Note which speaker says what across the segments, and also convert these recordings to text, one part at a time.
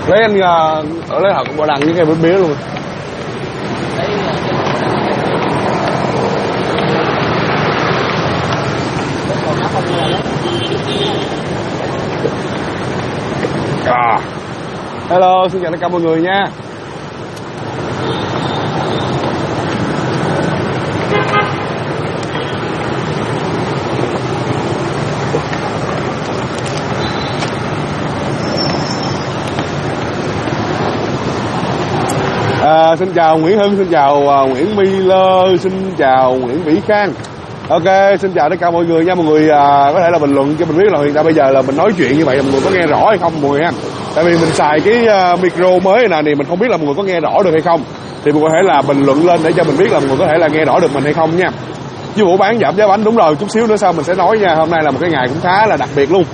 Speaker 1: Lấy anh lấy thật bò đằng với cây bánh bía luôn. Hello, xin chào tất cả mọi người nha. Xin chào Nguyễn Hưng, xin chào Nguyễn Miller, xin chào Nguyễn Vĩ Khang. Ok, xin chào tất cả mọi người nha. Mọi người có thể là bình luận cho mình biết là hiện tại bây giờ là mình nói chuyện như vậy mọi người có nghe rõ hay không mọi người ha. Tại vì mình xài cái micro mới này thì mình không biết là mọi người có nghe rõ được hay không. Thì mọi người có thể là bình luận lên để cho mình biết là mọi người có thể là nghe rõ được mình hay không nha. Chứ vụ bán giảm giá bánh đúng rồi, chút xíu nữa sau mình sẽ nói nha. Hôm nay là một cái ngày cũng khá là đặc biệt luôn.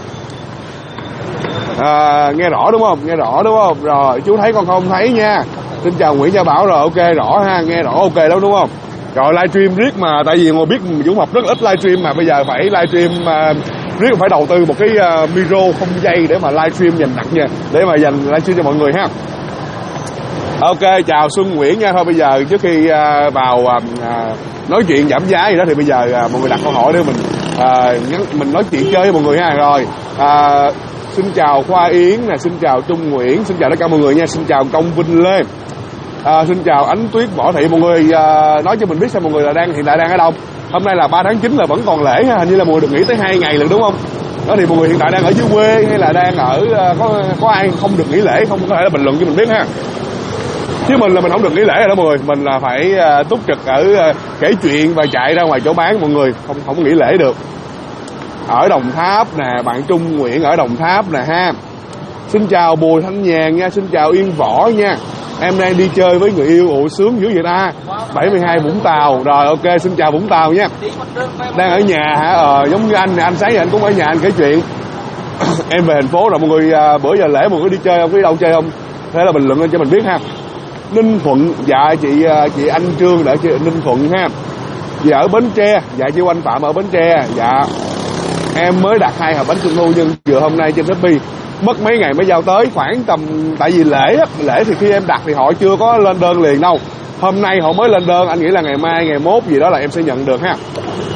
Speaker 1: Nghe rõ đúng không? Nghe rõ đúng không? Rồi, chú thấy con không thấy nha. Xin chào Nguyễn Gia Bảo rồi, ok rõ ha, nghe rõ ok lắm đúng không? Rồi livestream riết mà, tại vì ngồi biết Dũng Mập rất ít livestream mà bây giờ phải livestream riết phải đầu tư một cái micro không dây để mà livestream dành nặng nha, để mà dành livestream cho mọi người ha. Ok, chào Xuân Nguyễn nha. Thôi bây giờ trước khi vào nói chuyện giảm giá gì đó thì bây giờ mọi người đặt câu hỏi để mình nói chuyện chơi với mọi người ha. Rồi xin chào Khoa Yến nè, xin chào Trung Nguyễn, xin chào tất cả mọi người nha, xin chào Công Vinh Lê, xin chào Ánh Tuyết Võ Thị. Mọi người nói cho mình biết xem mọi người là hiện tại đang ở đâu. Hôm nay là 3 tháng 9 là vẫn còn lễ ha, hình như là mọi người được nghỉ tới 2 ngày lần đúng không? Đó thì mọi người hiện tại đang ở dưới quê hay là đang ở có ai không được nghỉ lễ không, có thể là bình luận cho mình biết ha. Chứ mình là mình không được nghỉ lễ rồi đó mọi người, mình là phải túc trực ở kể chuyện và chạy ra ngoài chỗ bán mọi người, không nghỉ lễ được. Ở Đồng Tháp nè, bạn Trung Nguyễn ở Đồng Tháp nè ha. Xin chào Bùi Thanh Nhàn nha, xin chào Yên Võ nha. Em đang đi chơi với người yêu, ủa sướng dữ vậy ta. 72 Vũng Tàu. Rồi ok, xin chào Vũng Tàu nha. Đang ở nhà hả? Giống như anh nè, anh sáng giờ anh cũng ở nhà anh kể chuyện. Em về thành phố rồi mọi người, bữa giờ lễ mọi người đi chơi không, đi đâu chơi không? Thế là bình luận lên cho mình biết ha. Ninh Thuận, dạ chị Anh Trương ở Ninh Thuận ha. Dạ ở Bến Tre, dạ chị Oanh Phạm ở Bến Tre. Dạ em mới đặt 2 hộp bánh trung thu nhưng vừa hôm nay trên Shopee mất mấy ngày mới giao tới, khoảng tầm, tại vì lễ thì khi em đặt thì họ chưa có lên đơn liền đâu, hôm nay họ mới lên đơn, anh nghĩ là ngày mai ngày mốt gì đó là em sẽ nhận được ha.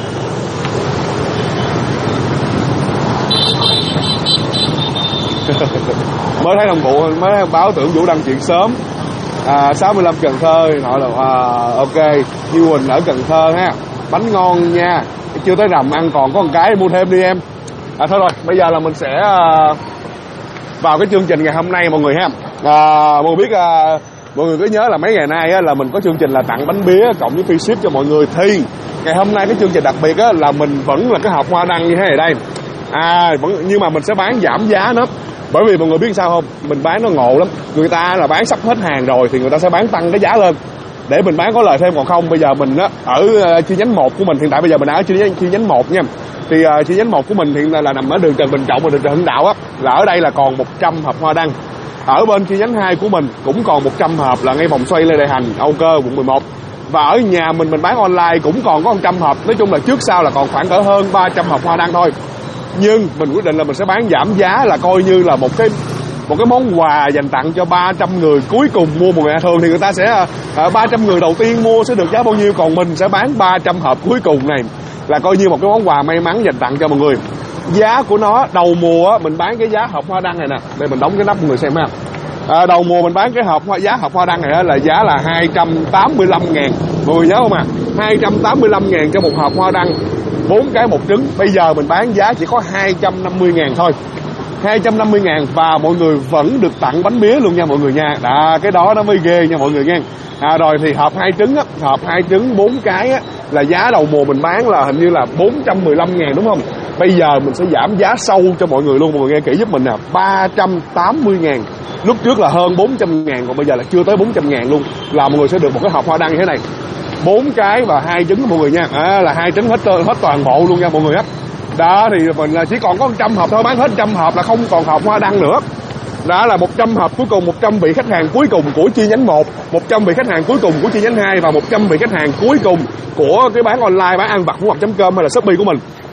Speaker 1: Mới thấy đồng bộ, mới thấy báo tưởng Vũ đăng chuyện sớm. 65 Cần Thơ họ là ok. Như Quỳnh ở Cần Thơ ha, bánh ngon nha, chưa tới rằm ăn còn có một cái mua thêm đi em. Thôi rồi bây giờ là mình sẽ vào cái chương trình ngày hôm nay mọi người ha. Mọi người biết mọi người cứ nhớ là mấy ngày nay á, là mình có chương trình là tặng bánh bía cộng với free ship cho mọi người, thì ngày hôm nay cái chương trình đặc biệt á, là mình vẫn là cái hộp hoa đăng như thế này đây. Nhưng mà mình sẽ bán giảm giá nữa. Bởi vì mọi người biết sao không, mình bán nó ngộ lắm, người ta là bán sắp hết hàng rồi thì người ta sẽ bán tăng cái giá lên để mình bán có lời thêm, còn không bây giờ mình á, ở chi nhánh 1 của mình hiện tại bây giờ mình đang ở chi nhánh 1 nha. Thì chi nhánh 1 của mình hiện tại là nằm ở đường Trần Bình Trọng và đường Trần Hưng Đạo á, là ở đây là còn 100 hộp hoa đăng. Ở bên chi nhánh 2 của mình cũng còn 100 hộp là ngay vòng xoay Lê Đại Hành, Âu Cơ, quận 11. Và ở nhà mình bán online cũng còn có 100 hộp. Nói chung là trước sau là còn khoảng cỡ hơn 300 hộp hoa đăng thôi. Nhưng mình quyết định là mình sẽ bán giảm giá, là coi như là một cái món quà dành tặng cho 300 người cuối cùng mua một ngày. Thường thì người ta sẽ 300 người đầu tiên mua sẽ được giá bao nhiêu, còn mình sẽ bán 300 hộp cuối cùng này là coi như một cái món quà may mắn dành tặng cho mọi người. Giá của nó đầu mùa mình bán cái giá hộp hoa đăng này nè, để mình đóng cái nắp mọi người xem ha. Đầu mùa mình bán cái giá hộp hoa đăng này là giá là 285.000, mọi người nhớ không à? 285.000 cho một hộp hoa đăng 4 cái 1 trứng. Bây giờ mình bán giá chỉ có 250.000 thôi, 250.000 và mọi người vẫn được tặng bánh bía luôn nha mọi người nha. Cái đó nó mới ghê nha mọi người nha. Rồi thì hộp 2 trứng á, hộp 2 trứng 4 cái á, là giá đầu mùa mình bán là hình như là 415.000 đúng không? Bây giờ mình sẽ giảm giá sâu cho mọi người luôn, mọi người nghe kỹ giúp mình nè, 380.000. Lúc trước là hơn 400.000, còn bây giờ là chưa tới 400.000 luôn, là mọi người sẽ được một cái hộp hoa đăng như thế này, 4 cái và 2 trứng mọi người nha. Là 2 trứng hết toàn bộ luôn nha mọi người á. Đó thì mình chỉ còn có 100 hộp thôi, bán hết 100 hộp là không còn hộp hoa đăng nữa. Đó là 100 hộp cuối cùng, 100 vị khách hàng cuối cùng của chi nhánh 1, 100 vị khách hàng cuối cùng của chi nhánh 2 và 100 vị khách hàng cuối cùng của cái bán online, bán ăn vặt của com hay là Shopee của mình.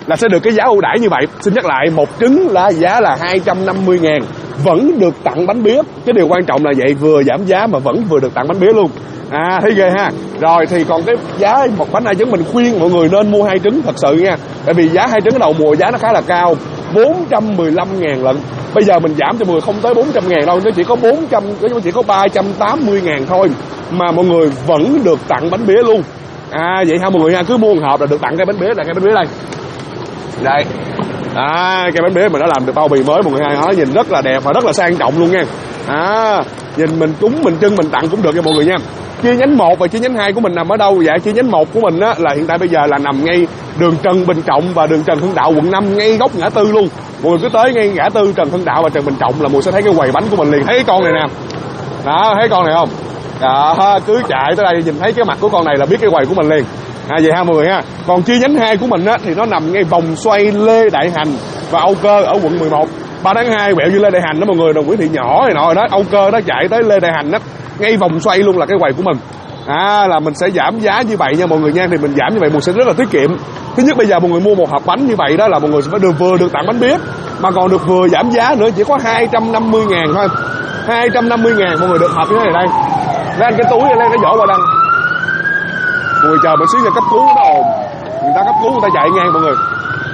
Speaker 1: là sẽ được cái giá ưu đãi như vậy. Xin nhắc lại, một trứng là giá là 250.000, vẫn được tặng bánh bía. Cái điều quan trọng là vậy, vừa giảm giá mà vẫn vừa được tặng bánh bía luôn. Thấy ghê ha. Rồi thì còn cái giá một bánh 2 trứng, mình khuyên mọi người nên mua 2 trứng thật sự nha. Tại vì giá 2 trứng đầu mùa giá nó khá là cao, 415.000 lận. Bây giờ mình giảm cho mọi người không tới 400.000 đâu, nó chỉ có 380.000 thôi, mà mọi người vẫn được tặng bánh bía luôn. Vậy ha mọi người nha, cứ mua một hộp là được tặng cái bánh bía. Là cái bánh bía đây. Đây. Cái bánh bía mình đã làm được bao bì mới mọi người ha, nó nhìn rất là đẹp và rất là sang trọng luôn nha. Nhìn mình cúng, mình trưng, mình tặng cũng được nha mọi người nha. Chi nhánh 1 và chi nhánh 2 của mình nằm ở đâu? Dạ, chi nhánh 1 của mình á là hiện tại bây giờ là nằm ngay đường Trần Bình Trọng và đường Trần Hưng Đạo quận 5, ngay góc ngã tư luôn. Mọi người cứ tới ngay ngã tư Trần Hưng Đạo và Trần Bình Trọng là mọi người sẽ thấy cái quầy bánh của mình liền. Thấy cái con này nè. Đó, thấy con này không? Đó, cứ chạy tới đây nhìn thấy cái mặt của con này là biết cái quầy của mình liền. Vậy ha mọi người ha. Còn chi nhánh 2 của mình á thì nó nằm ngay vòng xoay Lê Đại Hành và Âu Cơ ở quận 11. 3 tháng 2 quẹo như Lê Đại Hành đó mọi người, Đồng Nguyễn Thị Nhỏ này nọ đó, Âu Cơ đó, chạy tới Lê Đại Hành đó, ngay vòng xoay luôn là cái quầy của mình. Là mình sẽ giảm giá như vậy nha mọi người nha. Thì mình giảm như vậy mọi người sẽ rất là tiết kiệm. Thứ nhất, bây giờ mọi người mua một hộp bánh như vậy đó là mọi người sẽ vừa được tặng bánh bía mà còn được vừa giảm giá nữa, chỉ có 250.000 thôi. 250.000 mọi người được hộp như thế này đây. Lên cái túi lên cái vỏ qua đăng. Mọi người chờ một xíu nha, cấp cứu nó ồn. Người ta cấp cứu người ta chạy ngang mọi người.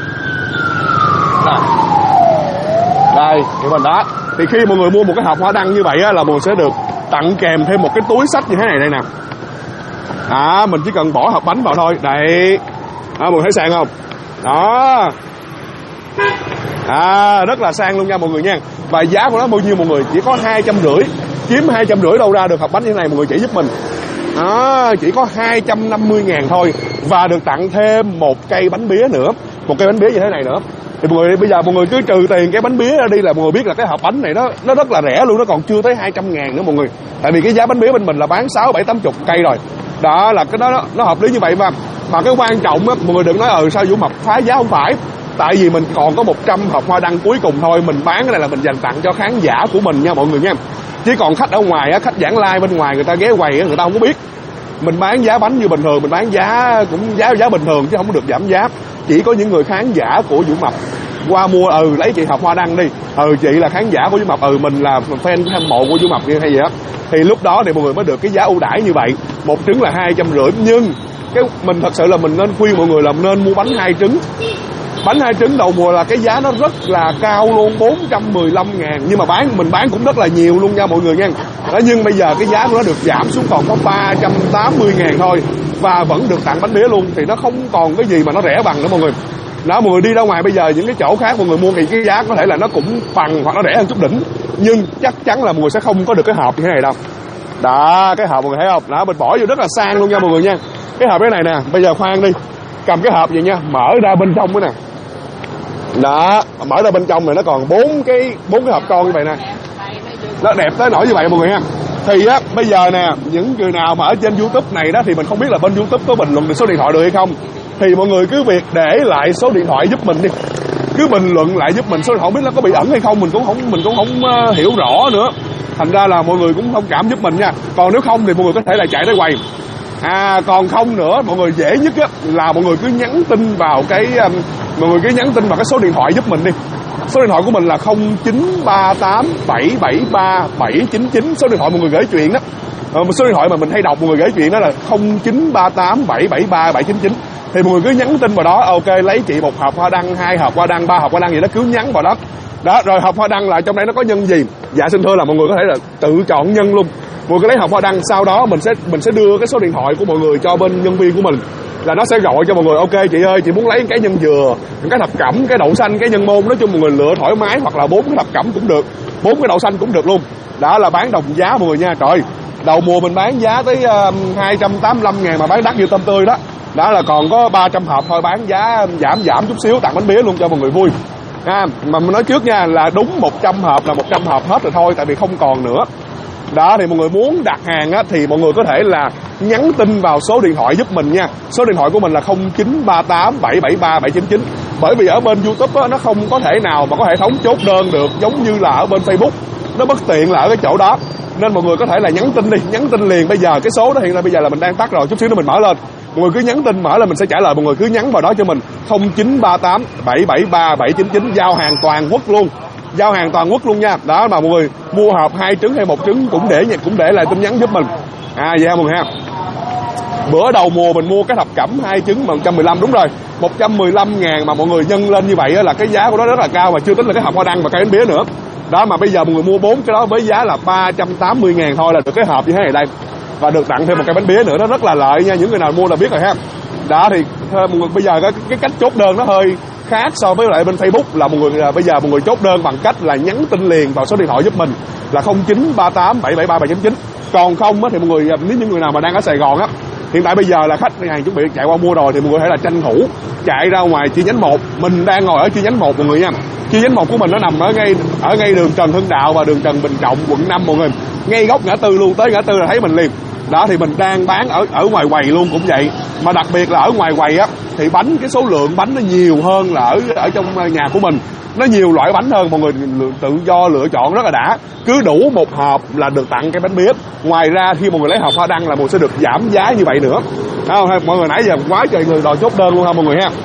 Speaker 1: Đây, thì mình đó. Thì khi mọi người mua một cái hộp hoa đăng như vậy á, là mọi người sẽ được tặng kèm thêm một cái túi xách như thế này đây nè. Mình chỉ cần bỏ hộp bánh vào thôi. Đây. Mọi người thấy sang không? Đó. Rất là sang luôn nha mọi người nha. Và giá của nó bao nhiêu mọi người? Chỉ có 250. Kiếm 250 đâu ra được hộp bánh như thế này mọi người chỉ giúp mình. Chỉ có 250.000 thôi. Và được tặng thêm một cây bánh bía nữa. Một cây bánh bía như thế này nữa. Thì mọi người bây giờ mọi người cứ trừ tiền cái bánh bía ra đi là mọi người biết là cái hộp bánh này nó rất là rẻ luôn, nó còn chưa tới 200.000 nữa mọi người. Tại vì cái giá bánh bía bên mình là bán 6, 7, 80 cây rồi. Đó là cái đó nó hợp lý như vậy mà. Mà cái quan trọng á, mọi người đừng nói sao Vũ Mập phá giá, không phải. Tại vì mình còn có 100 hộp hoa đăng cuối cùng thôi, mình bán cái này là mình dành tặng cho khán giả của mình nha mọi người nha. Chứ còn khách ở ngoài á, khách vãng lai bên ngoài người ta ghé quầy á, người ta không có biết. Mình bán giá bánh như bình thường, mình bán giá cũng giá bình thường chứ không có được giảm giá. Chỉ có những người khán giả của Vũ Mập qua mua lấy chị hộp hoa đăng đi, chị là khán giả của Vũ Mập, mình là fan hâm mộ của Vũ Mập như hay gì đó, thì lúc đó thì mọi người mới được cái giá ưu đãi như vậy. Một trứng là 250, nhưng cái mình thật sự là mình nên khuyên mọi người là nên mua bánh 2 trứng. Bánh 2 trứng đầu mùa là cái giá nó rất là cao luôn, 415.000, nhưng mà mình bán cũng rất là nhiều luôn nha mọi người nha. Nhưng bây giờ cái giá của nó được giảm xuống còn có 380.000 thôi, và vẫn được tặng bánh bía luôn, thì nó không còn cái gì mà nó rẻ bằng nữa mọi người. Đó, mọi người đi ra ngoài bây giờ những cái chỗ khác mọi người mua thì cái giá có thể là nó cũng bằng hoặc nó rẻ hơn chút đỉnh, nhưng chắc chắn là mọi người sẽ không có được cái hộp như thế này đâu. Đó, cái hộp mọi người thấy không? Đó, mình bỏ vô rất là sang luôn nha mọi người nha. Cái hộp cái này nè, bây giờ khoan đi, cầm cái hộp vậy nha, mở ra bên trong cái nè. Đó, mở ra bên trong này nó còn 4 cái hộp con như vậy nè. Nó đẹp tới nỗi như vậy mọi người nha. Thì á, bây giờ nè, những người nào mà ở trên YouTube này đó thì mình không biết là bên YouTube có bình luận được số điện thoại được hay không. Thì mọi người cứ việc để lại số điện thoại giúp mình đi. Cứ bình luận lại giúp mình số điện thoại, không biết nó có bị ẩn hay không, mình cũng không hiểu rõ nữa. Thành ra là mọi người cũng thông cảm giúp mình nha. Còn nếu không thì mọi người có thể là chạy tới quầy. Còn không nữa, mọi người dễ nhất á là mọi người cứ nhắn tin vào cái số điện thoại giúp mình đi. Số điện thoại của mình là 0938 773 799. Số điện thoại mọi người gửi chuyện đó. Một số điện thoại mà mình hay đọc mọi người gửi chuyện đó là 0938 773 799. Thì mọi người cứ nhắn tin vào đó, ok lấy chị một hộp hoa đăng, 2 hộp hoa đăng, 3 hộp hoa đăng gì đó, cứ nhắn vào đó. Đó, rồi hộp hoa đăng là trong đây nó có nhân gì? Dạ xin thưa là mọi người có thể là tự chọn nhân luôn. Mọi người cứ lấy hộp hoa đăng, sau đó mình sẽ đưa cái số điện thoại của mọi người cho bên nhân viên của mình, là nó sẽ gọi cho mọi người, ok chị ơi chị muốn lấy cái nhân dừa, cái thập cẩm, cái đậu xanh, cái nhân môn, nói chung mọi người lựa thoải mái, hoặc là 4 cái thập cẩm cũng được, 4 cái đậu xanh cũng được luôn. Đó là bán đồng giá mọi người nha. Trời, đầu mùa mình bán giá tới 285.000 mà bán đắt như tôm tươi đó. Đó là còn có 300 hộp thôi, bán giá giảm chút xíu, tặng bánh bía luôn cho mọi người vui. Mà mình nói trước nha, là đúng 100 hộp là 100 hộp hết rồi thôi, tại vì không còn nữa. Đó, thì mọi người muốn đặt hàng á, thì mọi người có thể là nhắn tin vào số điện thoại giúp mình nha. Số điện thoại của mình là 0938 773 799. Bởi vì ở bên YouTube á, nó không có thể nào mà có hệ thống chốt đơn được giống như là ở bên Facebook. Nó bất tiện là ở cái chỗ đó. Nên mọi người có thể là nhắn tin đi, nhắn tin liền bây giờ. Cái số đó hiện tại bây giờ là mình đang tắt rồi, chút xíu nữa mình mở lên. Mọi người cứ nhắn tin mở là mình sẽ trả lời. Mọi người cứ nhắn vào đó cho mình 0938 773 799, giao hàng toàn quốc luôn. Giao hàng toàn quốc luôn nha. Đó, mà mọi người mua hộp 2 trứng hay 1 trứng cũng để lại tin nhắn giúp mình. Vậy ha mọi người ha. Bữa đầu mùa mình mua cái thập cẩm 2 trứng mà 115, đúng rồi, 115.000 mà mọi người nhân lên như vậy là cái giá của nó rất là cao, mà chưa tính là cái hộp hoa đăng và cây bánh bía nữa. Đó, mà bây giờ mọi người mua 4 cái đó với giá là 380.000 thôi là được cái hộp như thế này đây, và được tặng thêm một cây bánh bía nữa. Nó rất là lợi nha, những người nào mua là biết rồi ha. Đó thì mọi người bây giờ cái cách chốt đơn nó hơi khác so với lại bên Facebook, là mọi người bây giờ mọi người chốt đơn bằng cách là nhắn tin liền vào số điện thoại giúp mình là 0938 773 799. Còn không thì mọi người, nếu những người nào mà đang ở Sài Gòn á, hiện tại bây giờ là khách hàng chuẩn bị chạy qua mua rồi thì mọi người có thể là tranh thủ chạy ra ngoài chi nhánh 1. Mình đang ngồi ở chi nhánh 1 mọi người nha. Chi nhánh 1 của mình nó nằm ở ngay đường Trần Hưng Đạo và đường Trần Bình Trọng, quận 5 mọi người. Ngay góc ngã tư luôn, tới ngã tư là thấy mình liền. Đó thì mình đang bán ở ngoài quầy luôn cũng vậy. Mà đặc biệt là ở ngoài quầy á thì cái số lượng bánh nó nhiều hơn là ở trong nhà của mình. Nó nhiều loại bánh hơn, mọi người tự do lựa chọn rất là đã. Cứ đủ một hộp là được tặng cái bánh bía. Ngoài ra khi mọi người lấy hộp hoa đăng là mọi người sẽ được giảm giá như vậy nữa. Mọi người nãy giờ quá trời người đòi chốt đơn luôn ha mọi người ha.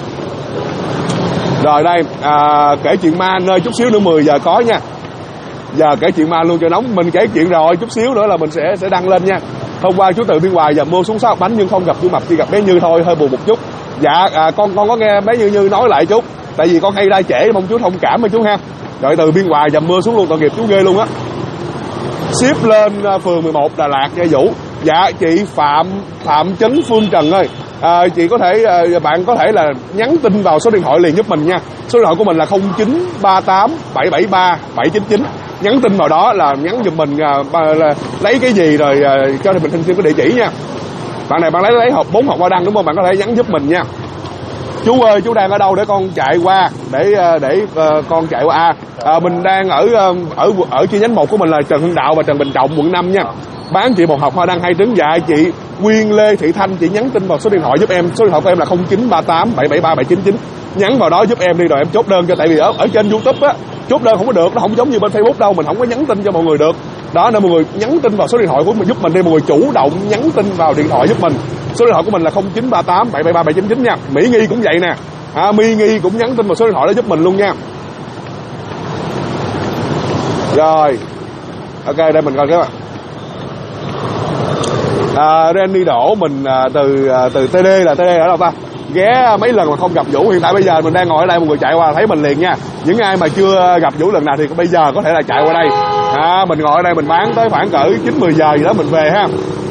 Speaker 1: Rồi đây, kể chuyện ma nơi chút xíu nữa 10 giờ có nha. Giờ kể chuyện ma luôn cho nóng. Mình kể chuyện rồi, chút xíu nữa là mình sẽ đăng lên nha. Hôm qua chú từ Biên Hòa giờ mua xuống 6 hộp bánh nhưng không gặp chú Mập, chỉ gặp bé Như thôi, hơi buồn một chút. Dạ, con có nghe bé Như nói lại chút. Tại vì con hay ra trễ, mong chú thông cảm với chú ha. Rồi từ Biên Hòa dầm mưa xuống luôn, tội nghiệp chú ghê luôn á. Ship lên phường 11 Đà Lạt nha Vũ. Dạ chị Phạm Trấn Phương Trần ơi, chị có thể bạn có thể là nhắn tin vào số điện thoại liền giúp mình nha. Số điện thoại của mình là 0938 773 799. Nhắn tin vào đó là nhắn giùm mình là lấy cái gì rồi cho mình thêm cái địa chỉ nha. Bạn này bạn lấy hộp 4 hộp hoa đăng đúng không? Bạn có thể nhắn giúp mình nha. Chú ơi, chú đang ở đâu để con chạy qua để con chạy qua. Mình đang ở chi nhánh 1 của mình là Trần Hưng Đạo và Trần Bình Trọng, quận 5 nha. Bán chị một hộp hoa đăng 2 trứng. Dạ chị Quyên Lê Thị Thanh, chị nhắn tin vào số điện thoại giúp em. Số điện thoại của em là 0938 773 799. Nhắn vào đó giúp em đi rồi em chốt đơn cho. Tại vì ở trên YouTube á chốt đơn không có được, nó không giống như bên Facebook đâu, mình không có nhắn tin cho mọi người được. Đó nên mọi người nhắn tin vào số điện thoại của mình giúp mình đi, mọi người chủ động nhắn tin vào điện thoại giúp mình. Số điện thoại của mình là 0938 773 799 nha. Mỹ Nghi cũng vậy nè. My Nghi cũng nhắn tin vào số điện thoại đó giúp mình luôn nha. Rồi. Ok, đây mình coi các bạn. Randy đổ mình từ TD là TD ở đâu ta? Ghé mấy lần mà không gặp Vũ. Hiện tại bây giờ mình đang ngồi ở đây, mọi người chạy qua thấy mình liền nha. Những ai mà chưa gặp Vũ lần nào thì bây giờ có thể là chạy qua đây. Mình ngồi ở đây mình bán tới khoảng cỡ 9-10 giờ gì đó mình về ha.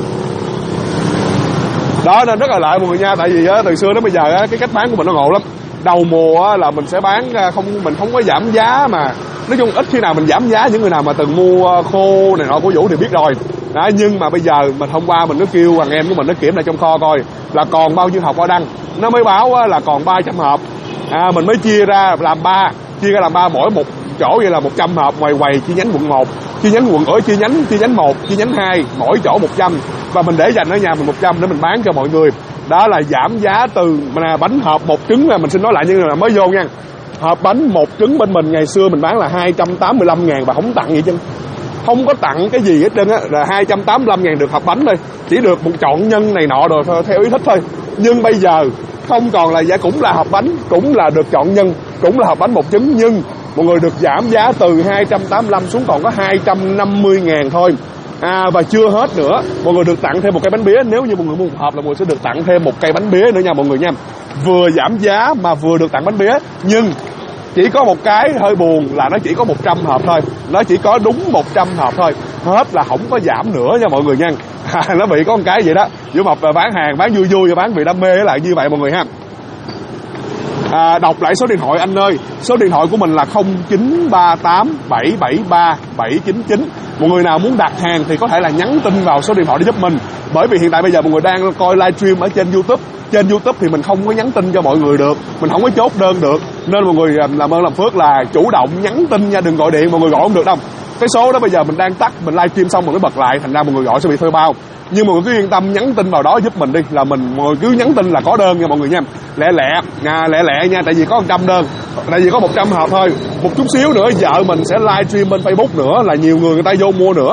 Speaker 1: Đó nên rất là lợi mọi người nha. Tại vì từ xưa đến bây giờ cái cách bán của mình nó ngộ lắm. Đầu mùa là mình sẽ bán mình không có giảm giá, mà nói chung ít khi nào mình giảm giá. Những người nào mà từng mua khô này nọ của Vũ thì biết rồi. Đó, nhưng mà bây giờ mình hôm qua mình nó kêu thằng em của mình nó kiểm lại trong kho coi là còn bao nhiêu hộp hoa đăng. Nó mới báo là còn 300 hộp. Mình mới chia ra làm 3, mỗi một chỗ vậy là 100 hộp ngoài quầy chi nhánh quận 1, chi nhánh quận ở chi nhánh 1, chi nhánh 2, mỗi chỗ 100, và mình để dành ở nhà mình 100 để mình bán cho mọi người. Đó là giảm giá từ bánh hộp 1 trứng là mình xin nói lại như là mới vô nha. Hộp bánh 1 trứng bên mình ngày xưa mình bán là 285.000 và không tặng gì chứ. Không có tặng cái gì hết trơn á, là 285.000 được hộp bánh thôi, chỉ được một chọn nhân này nọ rồi theo ý thích thôi. Nhưng bây giờ không còn là giá, cũng là hộp bánh, cũng là được chọn nhân, cũng là hộp bánh 1 trứng, nhưng mọi người được giảm giá từ 285 xuống còn có 250.000 thôi. Và chưa hết nữa, mọi người được tặng thêm một cây bánh bía. Nếu như mọi người mua một hộp là mọi người sẽ được tặng thêm một cây bánh bía nữa nha mọi người nha. Vừa giảm giá mà vừa được tặng bánh bía. Nhưng chỉ có một cái hơi buồn là nó chỉ có 100 hộp thôi. Nó chỉ có đúng 100 hộp thôi. Hết là không có giảm nữa nha mọi người nha. Nó bị có một cái vậy đó. Vũ Mập bán hàng, bán vui vui và bán vì đam mê lại như vậy mọi người ha. Đọc lại số điện thoại anh ơi. Số điện thoại của mình là 0938 773 799. Mọi người nào muốn đặt hàng thì có thể là nhắn tin vào số điện thoại để giúp mình. Bởi vì hiện tại bây giờ mọi người đang coi livestream ở trên YouTube. Trên YouTube thì mình không có nhắn tin cho mọi người được, mình không có chốt đơn được. Nên mọi người làm ơn làm phước là chủ động nhắn tin nha, đừng gọi điện. Mọi người gọi không được đâu. Cái số đó bây giờ mình đang tắt, mình livestream xong rồi mới bật lại, thành ra mọi người gọi sẽ bị thuê bao. Nhưng mọi người cứ yên tâm nhắn tin vào đó giúp mình đi, là mọi người cứ nhắn tin là có đơn nha mọi người nha. Lẹ lẹ nha, tại vì có 100 đơn, tại vì có 100 hộp thôi. Một chút xíu nữa vợ mình sẽ livestream bên Facebook nữa, là nhiều người ta vô mua nữa.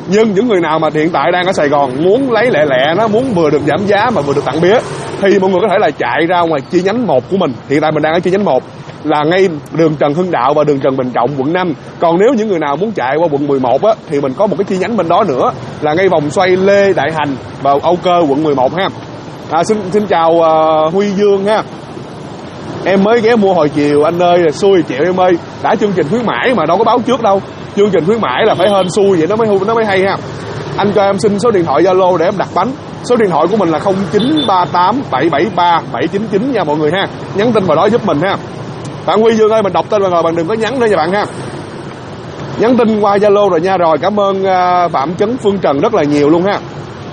Speaker 1: Nhưng những người nào mà hiện tại đang ở Sài Gòn muốn lấy lẹ lẹ, nó muốn vừa được giảm giá mà vừa được tặng bía, thì mọi người có thể là chạy ra ngoài chi nhánh 1 của mình. Hiện tại mình đang ở chi nhánh 1 là ngay đường Trần Hưng Đạo và đường Trần Bình Trọng, quận 5. Còn nếu những người nào muốn chạy qua quận 11 á, thì mình có một cái chi nhánh bên đó nữa là ngay vòng xoay Lê Đại Hành và Âu Cơ, quận 11 ha. Xin chào Huy Dương ha. Em mới ghé mua hồi chiều anh ơi, xui chịu em ơi. Đã chương trình khuyến mãi mà đâu có báo trước đâu. Chương trình khuyến mãi là phải hên xui vậy nó mới hay ha. Anh cho em xin số điện thoại Zalo để em đặt bánh. Số điện thoại của mình là 0938 773 799 nha mọi người ha. Nhắn tin vào đó giúp mình ha. Bạn Huy Dương ơi, mình đọc tên rồi, bạn đừng có nhắn nữa nha bạn ha. Nhắn tin qua Zalo rồi nha. Rồi cảm ơn Phạm Chấn Phương Trần rất là nhiều luôn ha.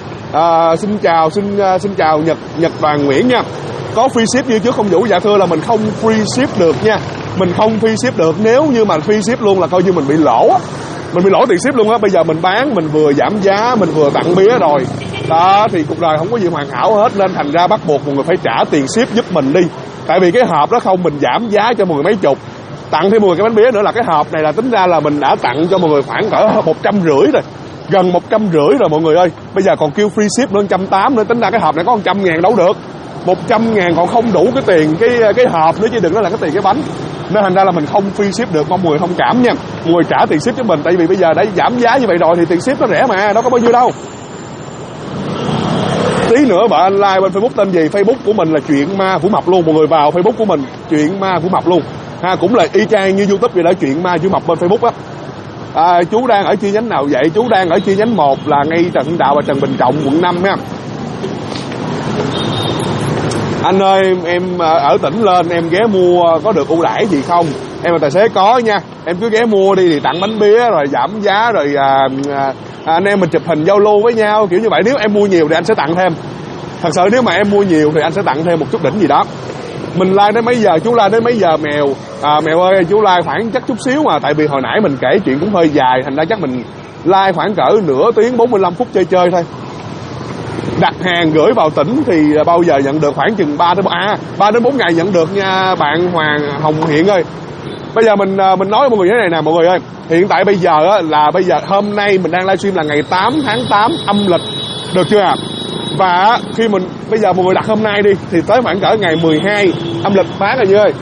Speaker 1: Xin chào Nhật Đoàn Nguyễn nha. Có free ship như trước không Vũ? Dạ thưa là mình không free ship được nha. Mình không free ship được. Nếu như mà free ship luôn là coi như mình bị lỗ á. Mình bị lỗ tiền ship luôn á. Bây giờ mình bán, mình vừa giảm giá, mình vừa tặng bía rồi. Đó thì cuộc đời không có gì hoàn hảo hết, nên thành ra bắt buộc mọi người phải trả tiền ship giúp mình đi. Tại vì cái hộp đó không, mình giảm giá cho mọi người mấy chục, tặng thêm 10 cái bánh bía nữa, là cái hộp này là tính ra là mình đã tặng cho mọi người khoảng cỡ 150 rồi. Gần 150 rồi mọi người ơi. Bây giờ còn kêu free ship nữa 180 nữa, tính ra cái hộp này có 100.000 đâu được. 100.000 còn không đủ cái tiền cái hộp nữa chứ đừng nói là cái tiền cái bánh. Nên thành ra là mình không free ship được, mong mọi người thông cảm nha. Mọi người trả tiền ship cho mình, tại vì bây giờ đã giảm giá như vậy rồi thì tiền ship nó rẻ mà, đâu có bao nhiêu đâu. Tí nữa vợ anh like bên Facebook tên gì? Facebook của mình là Chuyện Ma Vũ Mập luôn. Mọi người vào Facebook của mình Chuyện Ma Vũ Mập luôn ha, cũng là y chang như YouTube vậy đó, Chuyện Ma Vũ Mập bên Facebook á. Chú đang ở chi nhánh nào vậy? Chú đang ở chi nhánh 1 là ngay Trần Hưng Đạo và Trần Bình Trọng, quận 5 ha. Anh ơi, em ở tỉnh lên em ghé mua có được ưu đãi gì không? Em là tài xế có nha. Em cứ ghé mua đi thì tặng bánh bía rồi giảm giá rồi anh em mình chụp hình giao lưu với nhau kiểu như vậy. Nếu em mua nhiều thì anh sẽ tặng thêm. Thật sự nếu mà em mua nhiều thì anh sẽ tặng thêm một chút đỉnh gì đó. Mình like đến mấy giờ? Chú like đến mấy giờ Mèo? Mèo ơi, chú like khoảng chắc chút xíu mà, tại vì hồi nãy mình kể chuyện cũng hơi dài, thành ra chắc mình like khoảng cỡ nửa tiếng 45 phút chơi thôi. Đặt hàng gửi vào tỉnh thì bao giờ nhận được? Khoảng chừng 3 đến 4 ngày nhận được nha bạn Hoàng Hồng Hiện ơi. Bây giờ mình nói với mọi người thế này nè mọi người ơi. Hiện tại bây giờ là bây giờ hôm nay mình đang livestream là ngày 8 tháng 8 âm lịch, được chưa ạ? Và khi mình bây giờ mọi người đặt hôm nay đi thì tới khoảng cỡ ngày 12 âm lịch bán rồi Như ơi.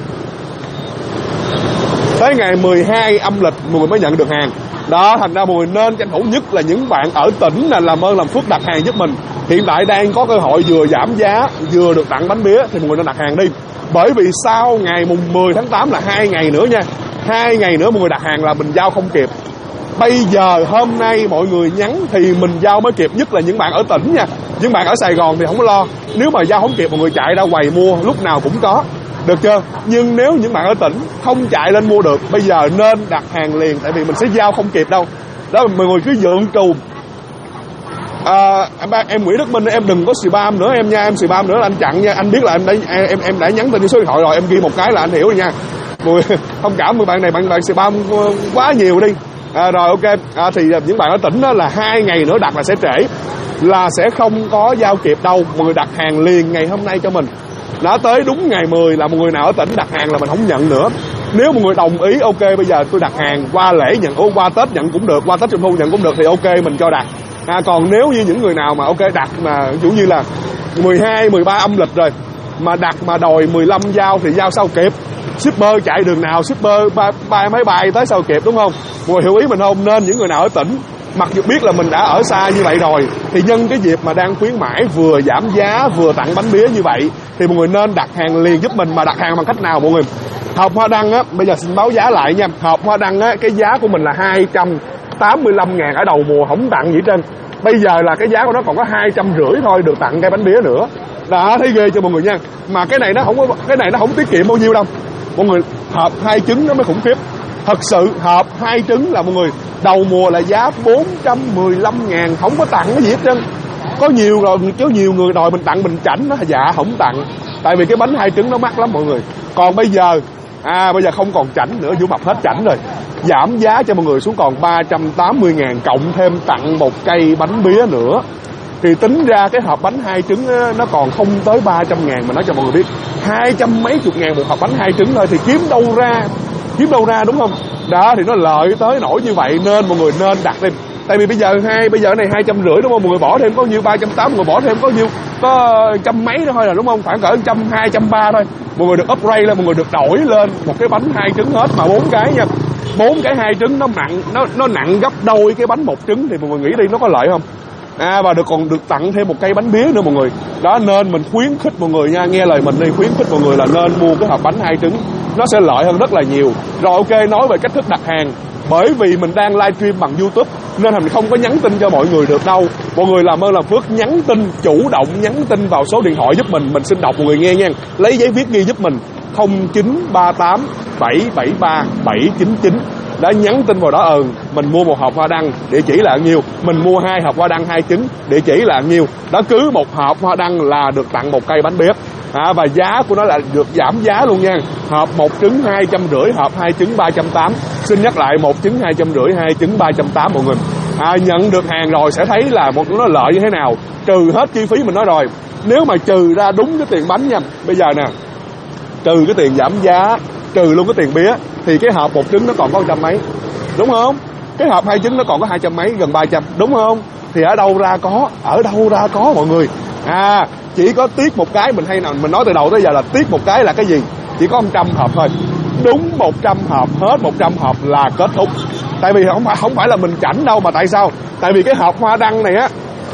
Speaker 1: Tới ngày 12 âm lịch mọi người mới nhận được hàng. Đó, thành ra mọi người nên tranh thủ, nhất là những bạn ở tỉnh là làm ơn làm phước đặt hàng giúp mình. Hiện tại đang có cơ hội vừa giảm giá vừa được tặng bánh bía thì mọi người nên đặt hàng đi. Bởi vì sau ngày mùng 10 tháng 8 là 2 ngày nữa nha. 2 ngày nữa mọi người đặt hàng là mình giao không kịp. Bây giờ hôm nay mọi người nhắn thì mình giao mới kịp, nhất là những bạn ở tỉnh nha. Những bạn ở Sài Gòn thì không có lo. Nếu mà giao không kịp mọi người chạy ra quầy mua lúc nào cũng có. Được chưa? Nhưng nếu những bạn ở tỉnh không chạy lên mua được, bây giờ nên đặt hàng liền, tại vì mình sẽ giao không kịp đâu. Đó, mọi người cứ dượng trù. Em Nguyễn Đức Minh, em đừng có spam nữa em nha, em spam nữa là anh chặn nha. Anh biết là em đã nhắn tin số điện thoại rồi, em ghi một cái là anh hiểu rồi nha. Mọi người thông cảm với bạn này, bạn spam quá nhiều đi. Rồi ok, thì những bạn ở tỉnh đó là 2 ngày nữa đặt là sẽ trễ, là sẽ không có giao kịp đâu. Mọi người đặt hàng liền ngày hôm nay cho mình. Đã tới đúng ngày 10 là một người nào ở tỉnh đặt hàng là mình không nhận nữa. Nếu một người đồng ý ok bây giờ tôi đặt hàng qua lễ nhận, qua Tết nhận cũng được, qua Tết Trung thu nhận cũng được thì ok mình cho đặt. Còn nếu như những người nào mà ok đặt mà ví dụ như là 12, 13 âm lịch rồi mà đặt mà đòi 15 giao thì giao sao kịp. Shipper chạy đường nào shipper bay máy bay tới sao kịp, đúng không? Mọi người hiểu ý mình không? Nên những người nào ở tỉnh mặc dù biết là mình đã ở xa như vậy rồi thì nhân cái dịp mà đang khuyến mãi vừa giảm giá vừa tặng bánh bía như vậy thì mọi người nên đặt hàng liền giúp mình. Mà đặt hàng bằng cách nào mọi người? Hộp hoa đăng á, bây giờ xin báo giá lại nha. Hộp hoa đăng á, cái giá của mình là 285.000 ở đầu mùa, không tặng gì hết trơn. Bây giờ là cái giá của nó còn có 250 thôi, được tặng cây bánh bía nữa. Đó, thấy ghê cho mọi người nha. Mà cái này nó không tiết kiệm bao nhiêu đâu mọi người. Hộp 2 trứng nó mới khủng khiếp. Thật sự hộp 2 trứng là mọi người đầu mùa là giá 415.000, không có tặng cái gì hết trơn. Có nhiều rồi chứ nhiều người đòi mình tặng bình chảnh đó, dạ không tặng. Tại vì cái bánh 2 trứng nó mắc lắm mọi người. Còn bây giờ bây giờ không còn chảnh nữa, Vũ Mập hết chảnh rồi. Giảm giá cho mọi người xuống còn 380.000, cộng thêm tặng một cây bánh bía nữa. Thì tính ra cái hộp bánh 2 trứng nó còn không tới 300.000. Mà nói cho mọi người biết 200 mấy chục ngàn một hộp bánh 2 trứng thôi thì kiếm đâu ra đúng không? Đó thì nó lợi tới nổi như vậy, nên mọi người nên đặt đi. Tại vì bây giờ này 250 đúng không, mọi người bỏ thêm có nhiêu 380, mọi người bỏ thêm có nhiêu có trăm mấy đó thôi là đúng không, khoảng cỡ 120, 130 thôi, mọi người được upgrade lên, mọi người được đổi lên một cái bánh 2 trứng hết mà 4 cái nha. 4 cái 2 trứng nó nặng gấp đôi cái bánh 1 trứng thì mọi người nghĩ đi nó có lợi không? Và còn được tặng thêm một cây bánh bía nữa mọi người. Đó nên mình khuyến khích mọi người nha, nghe lời mình đi, khuyến khích mọi người là nên mua cái hộp bánh 2 trứng, nó sẽ lợi hơn rất là nhiều. Rồi ok, nói về cách thức đặt hàng. Bởi vì mình đang livestream bằng YouTube nên mình không có nhắn tin cho mọi người được đâu. Mọi người làm ơn làm phước nhắn tin, chủ động nhắn tin vào số điện thoại giúp mình xin đọc mọi người nghe nha. Lấy giấy viết ghi giúp mình 0938 773 799. Đã nhắn tin vào đó mình mua một hộp hoa đăng, địa chỉ là nhiêu, mình mua 2 hộp hoa đăng 2 trứng, địa chỉ là nhiêu. Đó, cứ một hộp hoa đăng là được tặng một cây bánh bếp. Và giá của nó là được giảm giá luôn nha. Hộp 1 trứng 250, hộp 2 trứng 380. Xin nhắc lại, 1 trứng 250, 2 trứng 380 mọi người. Nhận được hàng rồi sẽ thấy là nó lợi như thế nào. Trừ hết chi phí mình nói rồi. Nếu mà trừ ra đúng cái tiền bánh nha, bây giờ nè, trừ cái tiền giảm giá, trừ luôn cái tiền bía, thì cái hộp 1 trứng nó còn có 100 mấy, đúng không? Cái hộp 2 trứng nó còn có 200 mấy, gần 300, đúng không? Thì ở đâu ra có mọi người. Chỉ có tiếc một cái, mình nói từ đầu tới giờ là tiếc một cái là cái gì? Chỉ có 100 hộp thôi. Đúng 100 hộp, hết 100 hộp là kết thúc. Tại vì không phải là mình chảnh đâu, mà tại sao? Tại vì cái hộp hoa đăng này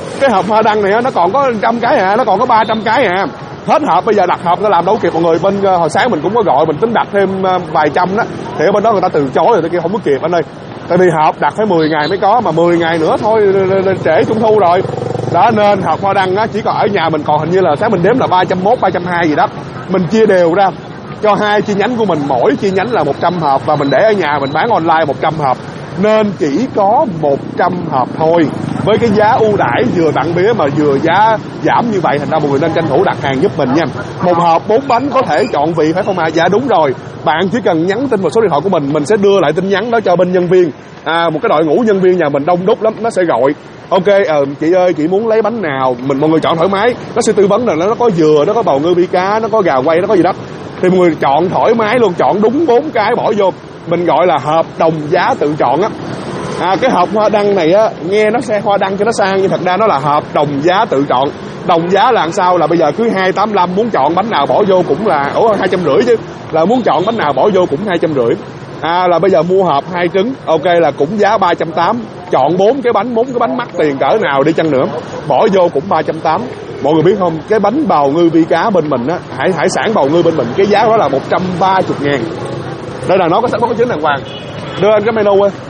Speaker 1: nó còn có 100 cái nó còn có 300 cái Hết hộp, bây giờ đặt hộp nó làm đâu kịp mọi người. Bên hồi sáng mình cũng có gọi, mình tính đặt thêm vài trăm đó, thì ở bên đó người ta từ chối rồi, tôi kia không có kịp anh ơi. Tại vì hộp đặt phải 10 ngày mới có, mà 10 ngày nữa thôi trễ Trung thu rồi. Đó nên hộp hoa đăng chỉ còn ở nhà mình còn hình như là sáng mình đếm là 301, 320 gì đó. Mình chia đều ra cho 2 chi nhánh của mình, mỗi chi nhánh là 100 hộp, và mình để ở nhà mình bán online 100 hộp. Nên chỉ có 100 hộp thôi. Với cái giá ưu đãi vừa tặng bía mà vừa giá giảm như vậy, thành ra mọi người nên tranh thủ đặt hàng giúp mình nha. Một hộp 4 bánh có thể chọn vị phải không ạ? Dạ đúng rồi. Bạn chỉ cần nhắn tin vào số điện thoại của mình sẽ đưa lại tin nhắn đó cho bên nhân viên. Một cái đội ngũ nhân viên nhà mình đông đúc lắm, nó sẽ gọi. Ok, chị ơi, chị muốn lấy bánh nào? Mọi người chọn thoải mái. Nó sẽ tư vấn rằng nó có dừa, nó có bào ngư bi cá, nó có gà quay, nó có gì đó. Thì mọi người chọn thoải mái luôn, chọn đúng 4 cái bỏ vô. Mình gọi là hợp đồng giá tự chọn á. Cái hộp hoa đăng này á, nghe nó xe hoa đăng cho nó sang, nhưng thật ra nó là hợp đồng giá tự chọn. Đồng giá là làm sao? Là bây giờ cứ 285, muốn chọn bánh nào bỏ vô cũng là 250 chứ. Là muốn chọn bánh nào bỏ vô cũng 250. Là bây giờ mua hộp 2 trứng, ok là cũng giá 380. Chọn 4 cái bánh mắc tiền cỡ nào đi chăng nữa, bỏ vô cũng 380. Mọi người biết không, cái bánh bào ngư vi cá bên mình á, hải sản bào ngư bên mình, cái giá đó là 130.000. Đây là nó có sẵn có trứng đàng hoàng. Đưa anh cái menu ơi.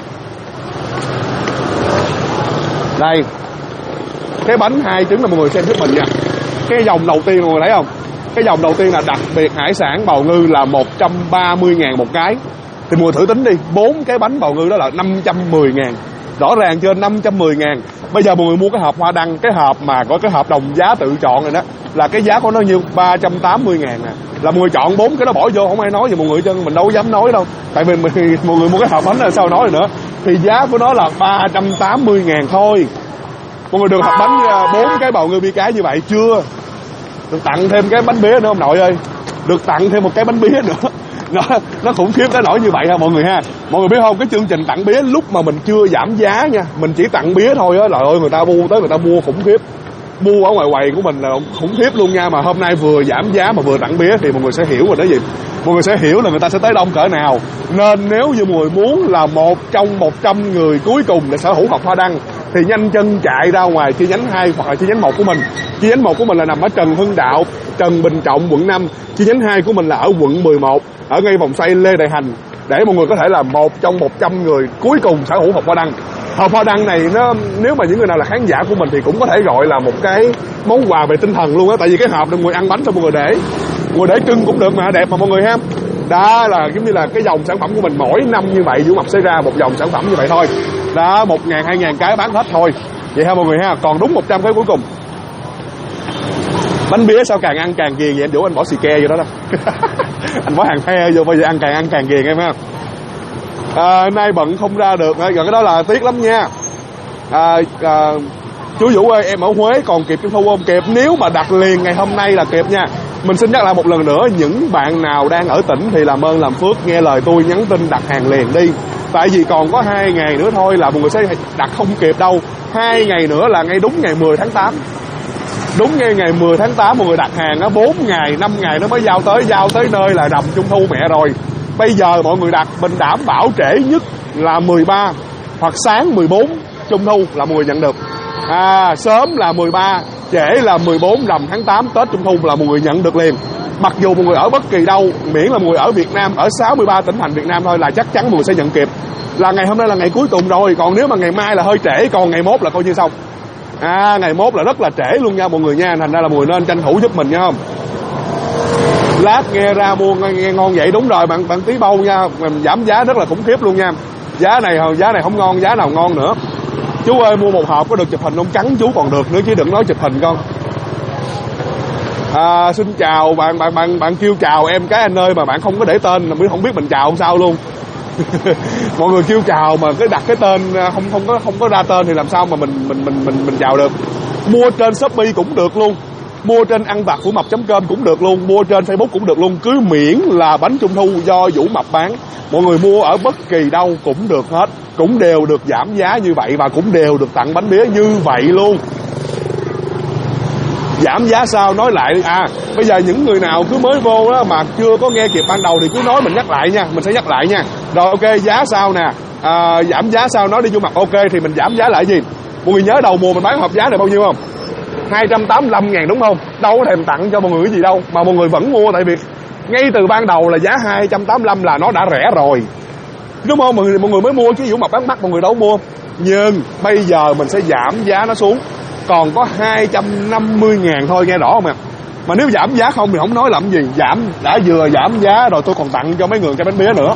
Speaker 1: Đây, cái bánh 2 trứng là mọi người xem giúp mình nha. Cái dòng đầu tiên mọi người thấy không? Cái dòng đầu tiên là đặc biệt hải sản bào ngư là 130.000 một cái. Thì mọi người thử tính đi, 4 cái bánh bào ngư đó là 510.000. Rõ ràng chưa, 510.000. Bây giờ mọi người mua cái hộp hoa đăng, cái hộp mà có cái hợp đồng giá tự chọn này đó, là cái giá của nó nhiêu? 380.000 nè. Là mọi người chọn 4 cái đó bỏ vô, không ai nói gì mọi người chứ, mình đâu dám nói đâu. Tại vì mọi người mua cái hộp bánh là sao nói nữa. Thì giá của nó là 380.000 thôi. Mọi người được hộp bánh 4 cái bào ngư bi cá như vậy chưa? Được tặng thêm cái bánh bía nữa ông nội ơi. Được tặng thêm một cái bánh bía nữa. Nó khủng khiếp tới nỗi như vậy ha mọi người ha. Mọi người biết không, cái chương trình tặng bía lúc mà mình chưa giảm giá nha, mình chỉ tặng bía thôi á, trời ơi người ta mua khủng khiếp. Mua ở ngoài quầy của mình là khủng khiếp luôn nha. Mà hôm nay vừa giảm giá mà vừa tặng bía thì mọi người sẽ hiểu rồi đó gì. Mọi người sẽ hiểu là người ta sẽ tới đông cỡ nào. Nên nếu như mọi người muốn là một trong 100 người cuối cùng để sở hữu hộp hoa đăng thì nhanh chân chạy ra ngoài chi nhánh 2 hoặc là chi nhánh 1 của mình. Chi nhánh 1 của mình là nằm ở Trần Hưng Đạo, Trần Bình Trọng, quận 5. Chi nhánh 2 của mình là ở quận 11, ở ngay vòng xoay Lê Đại Hành, để mọi người có thể là một trong 100 người cuối cùng sở hữu hộp hoa đăng. Hộp hoa đăng này nó, nếu mà những người nào là khán giả của mình thì cũng có thể gọi là một cái món quà về tinh thần luôn á. Tại vì cái hộp mọi người ăn bánh xong mọi người để trưng cũng được mà, đẹp mà mọi người ha. Đó là giống như là cái dòng sản phẩm của mình, mỗi năm như vậy Vũ Mập sẽ ra một dòng sản phẩm như vậy thôi. Đó, 1.000, 2.000 cái bán hết thôi. Vậy ha mọi người ha, còn đúng 100 cái cuối cùng. Bánh bía sao càng ăn càng ghiền vậy anh Vũ, anh bỏ xì ke vô đó đâu. Anh bỏ hàng the vô, bây giờ ăn càng ghiền em ha. Nay bận không ra được, rồi cái đó là tiếc lắm nha. Chú Vũ ơi, em ở Huế còn kịp Trung thu không? Kịp, nếu mà đặt liền ngày hôm nay là kịp nha. Mình xin nhắc lại một lần nữa, những bạn nào đang ở tỉnh thì làm ơn làm phước nghe lời tôi nhắn tin đặt hàng liền đi. Tại vì còn có 2 ngày nữa thôi là mọi người sẽ đặt không kịp đâu. 2 ngày nữa là ngay đúng ngày 10 tháng 8. Đúng ngay ngày 10 tháng 8 mọi người đặt hàng á, 4 ngày, 5 ngày nó mới giao tới nơi là rằm Trung thu mẹ rồi. Bây giờ mọi người đặt, mình đảm bảo trễ nhất là 13 hoặc sáng 14 Trung thu là mọi người nhận được. Sớm là 13, trễ là 14 rằm tháng 8 Tết Trung thu là mọi người nhận được liền. Mặc dù mọi người ở bất kỳ đâu, miễn là mọi người ở Việt Nam, ở 63 tỉnh thành Việt Nam thôi là chắc chắn mọi người sẽ nhận kịp. Là ngày hôm nay là ngày cuối cùng rồi, còn nếu mà ngày mai là hơi trễ, còn ngày mốt là coi như xong. Ngày mốt là rất là trễ luôn nha mọi người nha, thành ra là mọi người nên tranh thủ giúp mình nha không. Lát nghe ra mua nghe ngon vậy, đúng rồi bạn tí bâu nha, mình giảm giá rất là khủng khiếp luôn nha. Giá này không ngon, giá nào ngon nữa. Chú ơi mua một hộp có được chụp hình không? Cắn chú còn được nữa chứ đừng nói chụp hình con. Xin chào bạn kêu chào em cái anh ơi mà bạn không có để tên, mình không biết mình chào không sao luôn. Mọi người kêu chào mà cái đặt cái tên không có ra tên thì làm sao mà mình chào được. Mua trên Shopee cũng được luôn, mua trên ăn vặt của mập.com cũng được luôn, mua trên Facebook cũng được luôn, cứ miễn là bánh trung thu do Vũ Mập bán. Mọi người mua ở bất kỳ đâu cũng được hết, cũng đều được giảm giá như vậy và cũng đều được tặng bánh mía như vậy luôn. Giảm giá sao nói lại. Bây giờ những người nào cứ mới vô đó mà chưa có nghe kịp ban đầu thì cứ nói mình nhắc lại nha, mình sẽ nhắc lại nha. Rồi ok, giá sao nè, giảm giá sao nói đi Vũ Mập. Ok thì mình giảm giá lại gì. Mọi người nhớ đầu mùa mình bán hộp giá này bao nhiêu không? 285.000 đúng không? Đâu có thèm tặng cho mọi người cái gì đâu mà mọi người vẫn mua, tại vì ngay từ ban đầu là giá 285 là nó đã rẻ rồi, đúng không? Mọi người mới mua chứ Vũ Mập bán mắc mọi người đâu mua. Nhưng bây giờ mình sẽ giảm giá nó xuống còn có 250.000 thôi, nghe rõ không ạ? Mà nếu giảm giá không thì không nói làm gì. Đã vừa giảm giá rồi tôi còn tặng cho mấy người cái bánh mía nữa.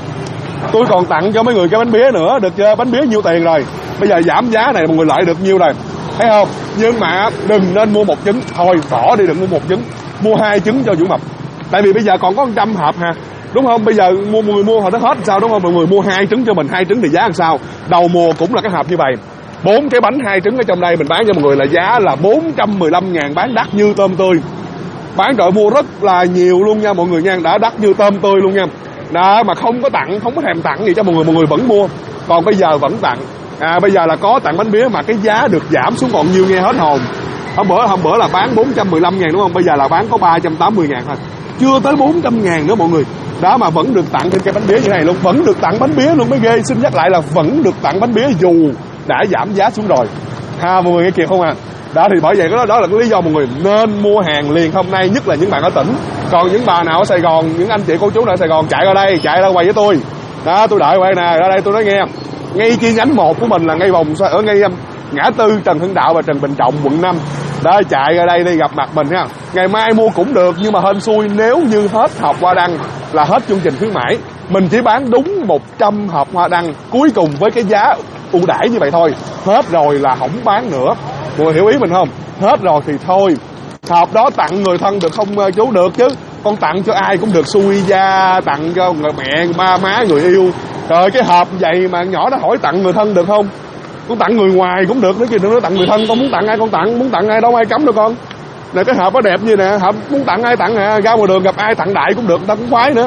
Speaker 1: Được chưa? Bánh mía nhiêu tiền rồi, bây giờ giảm giá này mọi người lợi được nhiêu rồi, thấy không? Nhưng mà đừng nên mua một trứng thôi, bỏ đi, đừng mua một trứng, mua 2 trứng cho Vũ Mập. Tại vì bây giờ còn có 100 hộp ha, đúng không? Bây giờ mọi người mua hồi nó hết sao, đúng không? Mọi người mua 2 trứng cho mình, 2 trứng thì giá làm sao? Đầu mùa cũng là cái hộp như vậy, 4 cái bánh 2 trứng ở trong đây mình bán cho mọi người là giá là 415.000, bán đắt như tôm tươi. Bán trời mua rất là nhiều luôn nha mọi người nha, đã đắt như tôm tươi luôn nha. Đó mà không có tặng, không có thèm tặng gì cho mọi người vẫn mua. Còn bây giờ vẫn tặng. Bây giờ là có tặng bánh mía mà cái giá được giảm xuống còn nhiêu nghe hết hồn. Hôm bữa là bán 415.000 đúng không? Bây giờ là bán có 380.000 thôi. Chưa tới 400.000 nữa mọi người. Đó mà vẫn được tặng thêm cái bánh mía như này luôn, vẫn được tặng bánh mía luôn mới ghê. Xin nhắc lại là vẫn được tặng bánh mía dù đã giảm giá xuống rồi. Mọi người nghe kịp không à? Đó thì bởi vậy đó là cái lý do mọi người nên mua hàng liền hôm nay, nhất là những bạn ở tỉnh. Còn những bà nào ở Sài Gòn, những anh chị cô chú nào ở Sài Gòn chạy ra quầy với tôi. Đó, tôi đợi quầy nè, ra đây tôi nói nghe. Ngay chi nhánh 1 của mình là ngay ở ngay ngã tư Trần Hưng Đạo và Trần Bình Trọng quận 5. Đó, chạy ra đây đi gặp mặt mình ha. Ngày mai mua cũng được nhưng mà hên xui nếu như hết hộp hoa đăng là hết chương trình khuyến mãi. Mình chỉ bán đúng 100 hộp hoa đăng cuối cùng với cái giá ưu đãi như vậy thôi. Hết rồi là không bán nữa. Mọi người hiểu ý mình không? Hết rồi thì thôi. Hộp đó tặng người thân được không chú? Được chứ. Con tặng cho ai cũng được, xui gia, tặng cho mẹ, ba má, người yêu. Trời, cái hộp vậy mà nhỏ nó hỏi tặng người thân được không? Con tặng người ngoài cũng được nữa chứ, đừng nói tặng người thân. Con muốn tặng ai con tặng, muốn tặng ai đâu ai cấm đâu con. Nè cái hộp nó đẹp như nè, hộp muốn tặng ai tặng à, ra ngoài đường gặp ai tặng đại cũng được, ta cũng khoái nữa.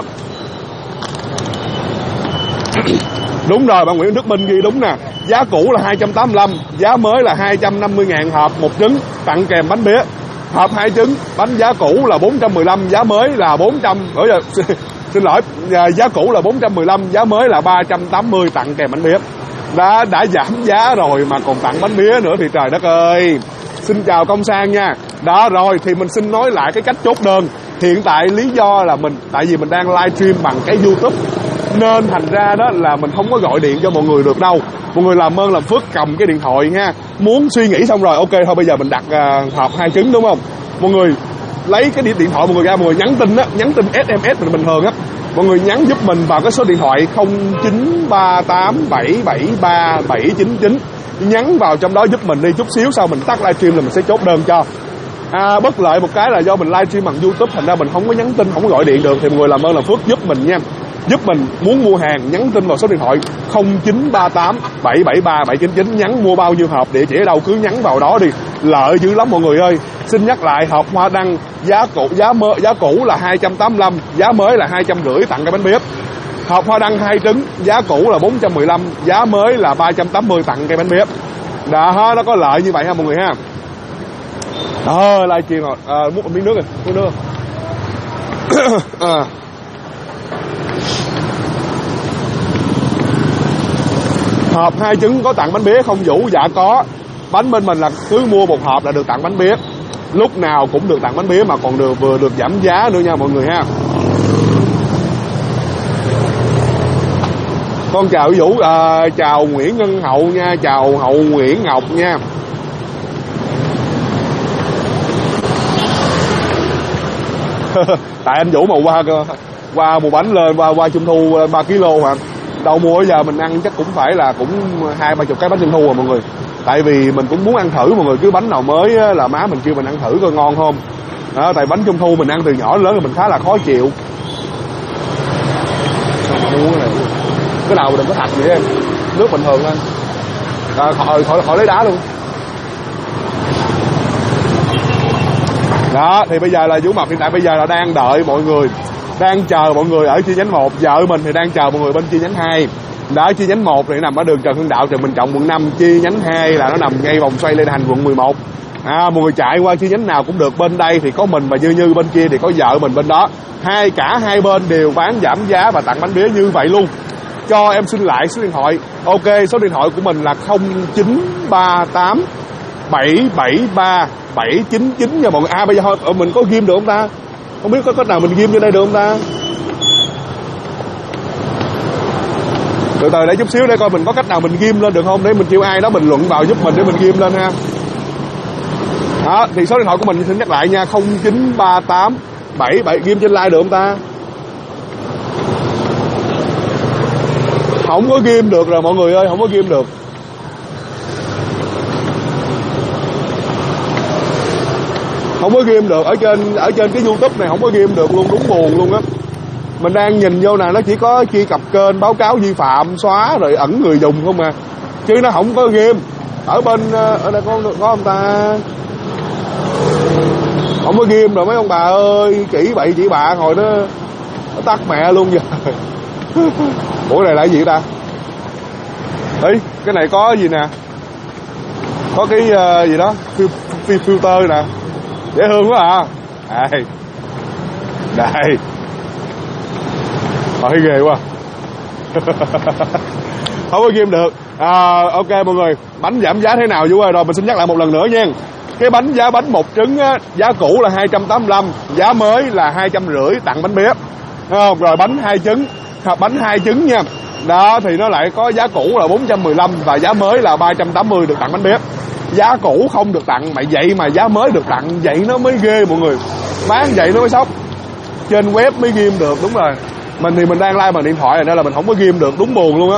Speaker 1: Đúng rồi, bạn Nguyễn Đức Minh ghi đúng nè. Giá cũ là 285, giá mới là 250.000 hộp một trứng tặng kèm bánh mía. Hộp 2 trứng, bánh giá cũ là 415, giá mới là 400. Xin lỗi, giá cũ là 415, giá mới là 380 tặng kèm bánh mía. Đã giảm giá rồi mà còn tặng bánh mía nữa thì trời đất ơi. Xin chào Công Sang nha. Đó rồi thì mình xin nói lại cái cách chốt đơn. Hiện tại lý do là tại vì mình đang livestream bằng cái YouTube nên thành ra đó là mình không có gọi điện cho mọi người được đâu. Mọi người làm ơn làm phước cầm cái điện thoại ha. Muốn suy nghĩ xong rồi ok thôi bây giờ mình đặt hộp 2 trứng đúng không? Mọi người lấy cái điện thoại mọi người ra, mọi người nhắn tin á, nhắn tin SMS mình bình thường á. Mọi người nhắn giúp mình vào cái số điện thoại 0938773799. Nhắn vào trong đó giúp mình đi, chút xíu sau mình tắt livestream là mình sẽ chốt đơn cho. Bất lợi một cái là do mình livestream bằng YouTube thành ra mình không có nhắn tin, không có gọi điện được, thì mọi người làm ơn làm phước giúp mình nha. Giúp mình muốn mua hàng nhắn tin vào số điện thoại 0938773799, nhắn mua bao nhiêu hộp, địa chỉ ở đâu cứ nhắn vào đó đi, lợi dữ lắm mọi người ơi. Xin nhắc lại hộp hoa đăng giá cũ là 285, giá mới là 250 tặng cái bánh bếp. Hộp hoa đăng 2 trứng, giá cũ là 415, giá mới là 380 tặng cây bánh bếp. Đó, nó có lợi như vậy ha mọi người ha. Livestream rồi. Múc một miếng nước rồi, uống nước. Hộp 2 trứng có tặng bánh bía không Vũ? Dạ có. Bánh bên mình là cứ mua một hộp là được tặng bánh bía. Lúc nào cũng được tặng bánh bía mà còn vừa được giảm giá nữa nha mọi người ha. Con chào Vũ, chào Nguyễn Ngân Hậu nha, chào Hậu Nguyễn Ngọc nha. Tại anh Vũ mà qua mua bánh lên, qua trung thu 3 kg mà đâu mua bây giờ mình ăn chắc cũng phải là cũng 20-30 cái bánh trung thu rồi mọi người. Tại vì mình cũng muốn ăn thử mọi người, cứ bánh nào mới là má mình kêu mình ăn thử coi ngon không. Đó, tại bánh trung thu mình ăn từ nhỏ đến lớn thì mình khá là khó chịu. Cái nào đừng có thạch vậy em, nước bình thường thôi. Khỏi lấy đá luôn. Đó, thì bây giờ là Vũ Mập hiện tại bây giờ là đang đợi mọi người, đang chờ mọi người ở chi nhánh 1. Vợ mình thì đang chờ mọi người bên chi nhánh 2. Đó, chi nhánh 1 thì nằm ở đường Trần Hưng Đạo, Trần Bình Trọng, quận 5. Chi nhánh 2 là nó nằm ngay vòng xoay Lê Đại Hành, quận 11. Mọi người chạy qua chi nhánh nào cũng được. Bên đây thì có mình và Như, bên kia thì có vợ mình bên đó. Cả hai bên đều bán giảm giá và tặng bánh bía như vậy luôn. Cho em xin lại số điện thoại. Ok, số điện thoại của mình là 0938 773 799 nha mọi người. Bây giờ thôi, mình có ghim được không ta? Không biết có cách nào mình ghim trên đây được không ta? Từ từ để chút xíu để coi mình có cách nào mình ghim lên được không, để mình kêu ai đó bình luận vào giúp mình để mình ghim lên ha. Đó, thì số điện thoại của mình xin nhắc lại nha, 0938 77 ghim trên like được không ta? Không có ghim được rồi mọi người ơi, không có ghim được. Không có ghim được, ở trên cái YouTube này không có ghim được luôn, đúng buồn luôn á. Mình đang nhìn vô nè, nó chỉ có truy cập kênh, báo cáo vi phạm, xóa rồi ẩn người dùng không à. Chứ nó không có ghim. Ở bên ở đây có không ta? Không có ghim rồi mấy ông bà ơi, chỉ bậy chỉ bạ hồi nó tắt mẹ luôn giờ. Ủa này là cái gì ta? Ê, cái này có gì nè? Có cái gì đó, filter nè. Dễ thương quá à. Đây. Hỏi ghê quá. Không có ghim được. Ok mọi người, bánh giảm giá thế nào Vũ ơi? Rồi mình xin nhắc lại một lần nữa nha. Cái giá bánh 1 trứng á, giá cũ là 285, giá mới là 250 tặng bánh bếp. Rồi bánh 2 trứng, bánh 2 trứng nha. Đó thì nó lại có giá cũ là 415 và giá mới là 380 được tặng bánh bếp. Giá cũ không được tặng, mày vậy mà giá mới được tặng, vậy nó mới ghê mọi người. Bán vậy nó mới sốc. Trên web mới ghim được, đúng rồi. Mình thì mình đang like bằng điện thoại rồi nên là mình không có ghim được, đúng buồn luôn á.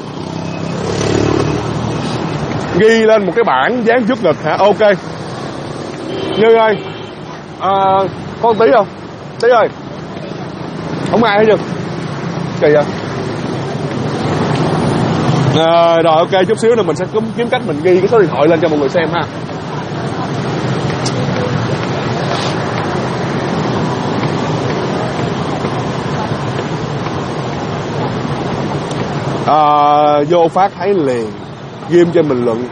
Speaker 1: Ghi lên một cái bảng dán trước ngực hả? Ok. Như ơi, có Tí không? Tí ơi, không ai hết chưa? Kỳ vậy. Rồi ok, chút xíu nữa mình sẽ kiếm cách mình ghi cái số điện thoại lên cho mọi người xem ha. Vô phát thấy liền, ghim trên bình luận.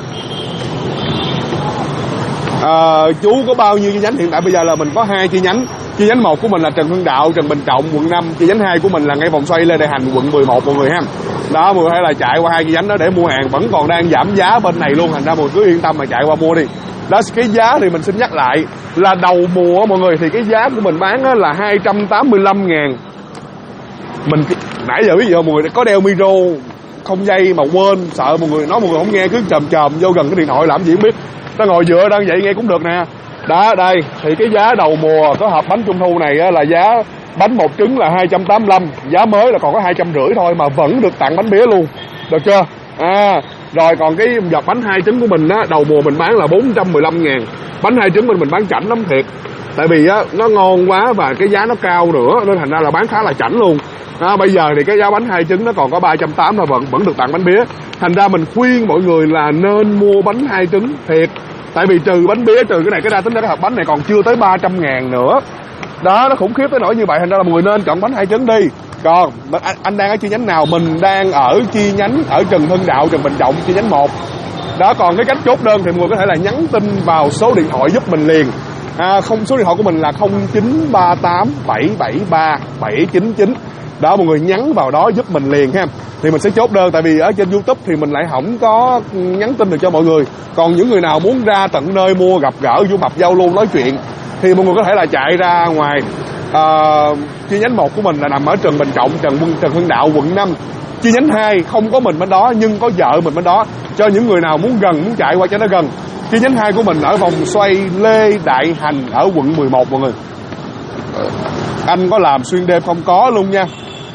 Speaker 1: Chú có bao nhiêu chi nhánh? Hiện tại bây giờ là mình có 2 chi nhánh. Chi nhánh 1 của mình là Trần Hưng Đạo, Trần Bình Trọng, quận 5. Chi nhánh 2 của mình là ngay vòng xoay Lê Đại Hành, quận 11 mọi người ha. Đó, mọi người hay là chạy qua 2 chi nhánh đó để mua hàng, vẫn còn đang giảm giá bên này luôn. Thành ra mọi người cứ yên tâm mà chạy qua mua đi. Đó, cái giá thì mình xin nhắc lại là đầu mùa mọi người thì cái giá của mình bán là 285.000. Mình nãy giờ biết gì không mọi người, có đeo micro không dây mà quên, sợ mọi người nói mọi người không nghe, cứ chồm vô gần cái điện thoại làm gì không biết. Ta ngồi dựa đang vậy nghe cũng được nè. Đó, đây thì cái giá đầu mùa có hộp bánh trung thu này á, là giá bánh 1 trứng là 285, giá mới là còn có 250 thôi mà vẫn được tặng bánh bía luôn, được chưa? Rồi còn cái giọt bánh 2 trứng của mình á, đầu mùa mình bán là 415.000. Bánh 2 trứng mình bán chảnh lắm thiệt. Tại vì á nó ngon quá và cái giá nó cao nữa nên thành ra là bán khá là chảnh luôn. Bây giờ thì cái giá bánh 2 trứng nó còn có 380 là vẫn được tặng bánh bía. Thành ra mình khuyên mọi người là nên mua bánh 2 trứng thiệt. Tại vì trừ bánh bía, trừ cái này cái ra tính ra cái hộp bánh này còn chưa tới 300.000 nữa. Đó, nó khủng khiếp tới nỗi như vậy, thành ra là mọi người nên chọn bánh 2 trứng đi. Còn anh đang ở chi nhánh nào? Mình đang ở chi nhánh ở Trần Hưng Đạo, Trần Bình Trọng, chi nhánh 1. Đó, còn cái cách chốt đơn thì mọi người có thể là nhắn tin vào số điện thoại giúp mình liền. Số điện thoại của mình là 0938 773 799. Đó, mọi người nhắn vào đó giúp mình liền ha. Thì mình sẽ chốt đơn, tại vì ở trên YouTube thì mình lại không có nhắn tin được cho mọi người. Còn những người nào muốn ra tận nơi mua, gặp gỡ Vũ Mập, giao lưu, nói chuyện thì mọi người có thể là chạy ra ngoài chi nhánh 1 của mình là nằm ở Trần Bình Trọng, Trần Hưng Đạo, quận 5. Chi nhánh 2 không có mình bên đó nhưng có vợ mình bên đó, cho những người nào muốn gần, muốn chạy qua cho nó gần. Chi nhánh 2 của mình ở vòng xoay Lê Đại Hành ở quận 11 mọi người. Anh có làm xuyên đêm không? Có luôn nha.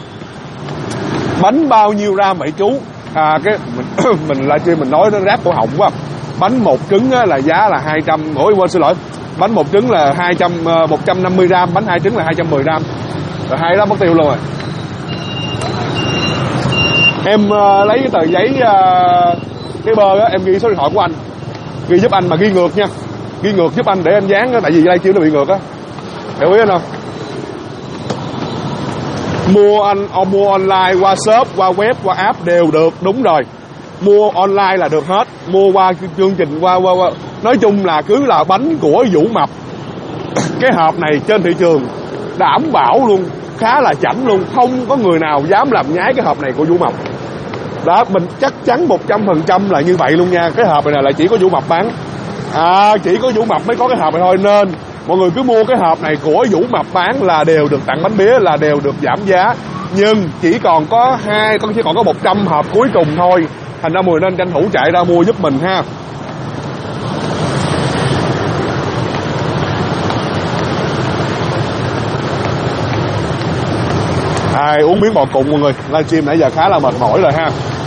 Speaker 1: Bánh bao nhiêu gram vậy chú? Mình livestream mình nói nó ráp cổ họng quá. Bánh 1 trứng là giá là 200. Xin lỗi. Bánh 1 trứng là 150 gram, bánh 2 trứng là 210 gram. Rồi hay lắm, mất tiêu luôn rồi. Em lấy cái tờ giấy cái bơ á, em ghi số điện thoại của anh. Ghi giúp anh mà ghi ngược nha. Ghi ngược giúp anh để em dán, tại vì livestream nó bị ngược á. Hiểu ý anh không? Mua online qua shop, qua web, qua app đều được, đúng rồi. Mua online là được hết. Mua qua chương trình qua nói chung là cứ là bánh của Vũ Mập. Cái hộp này trên thị trường đảm bảo luôn, khá là chảnh luôn, không có người nào dám làm nhái cái hộp này của Vũ Mập. Đó, mình chắc chắn 100% là như vậy luôn nha. Cái hộp này là chỉ có Vũ Mập bán. Chỉ có Vũ Mập mới có cái hộp này thôi, nên mọi người cứ mua cái hộp này của Vũ Mập bán là đều được tặng bánh bía, là đều được giảm giá. Nhưng chỉ còn có 100 hộp cuối cùng thôi. Thành ra mọi người nên tranh thủ chạy ra mua giúp mình ha. Uống miếng bò cùng mọi người. Livestream nãy giờ khá là mệt mỏi rồi ha.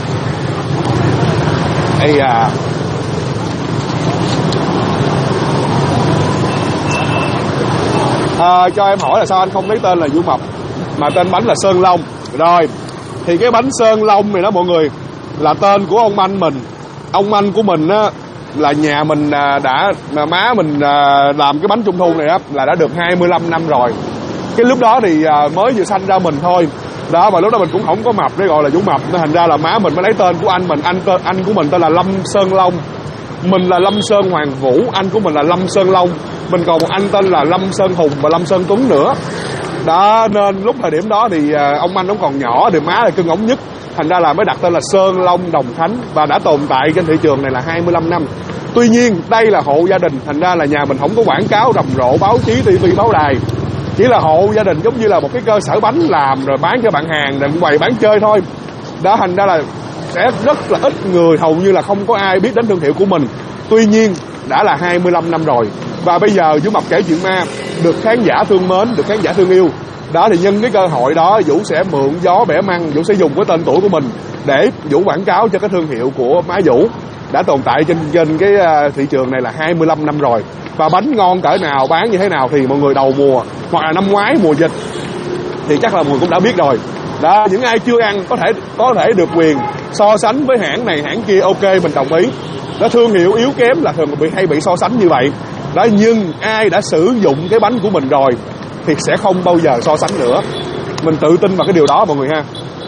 Speaker 1: Cho em hỏi là sao anh không lấy tên là Vũ Mập mà tên bánh là Sơn Long? Rồi, thì cái bánh Sơn Long này đó mọi người là tên của ông anh mình. Ông anh của mình á, là nhà mình má mình làm cái bánh trung thu này á là đã được 25 năm rồi. Cái lúc đó thì mới vừa sanh ra mình thôi. Đó, mà lúc đó mình cũng không có mập để gọi là Vũ Mập, nên thành ra là má mình mới lấy tên của anh mình. Anh của mình tên là Lâm Sơn Long, mình là Lâm Sơn Hoàng Vũ, anh của mình là Lâm Sơn Long. Mình còn một anh tên là Lâm Sơn Hùng và Lâm Sơn Tuấn nữa. Đó, nên lúc thời điểm đó thì ông anh nó còn nhỏ thì má là cưng ống nhất, thành ra là mới đặt tên là Sơn Long Đồng Khánh và đã tồn tại trên thị trường này là 25 năm. Tuy nhiên đây là hộ gia đình, thành ra là nhà mình không có quảng cáo rầm rộ báo chí, TV, báo đài. Chỉ là hộ gia đình, giống như là một cái cơ sở bánh làm rồi bán cho bạn hàng, rồi quầy bán chơi thôi. Đó, thành ra là sẽ rất là ít người, hầu như là không có ai biết đến thương hiệu của mình. Tuy nhiên đã là 25 năm rồi. Và bây giờ Vũ Mập kể chuyện ma được khán giả thương mến, được khán giả thương yêu. Đó, thì nhân cái cơ hội đó, Vũ sẽ mượn gió bẻ măng, Vũ sẽ dùng cái tên tuổi của mình để Vũ quảng cáo cho cái thương hiệu của má Vũ đã tồn tại trên cái thị trường này là 25 năm rồi. Và bánh ngon cỡ nào, bán như thế nào thì mọi người đầu mùa hoặc là năm ngoái mùa dịch thì chắc là mọi người cũng đã biết rồi. Đó, những ai chưa ăn có thể được quyền so sánh với hãng này hãng kia, ok, mình đồng ý. Đó, thương hiệu yếu kém là thường hay bị so sánh như vậy. Đó, nhưng ai đã sử dụng cái bánh của mình rồi thì sẽ không bao giờ so sánh nữa. Mình tự tin vào cái điều đó mọi người ha.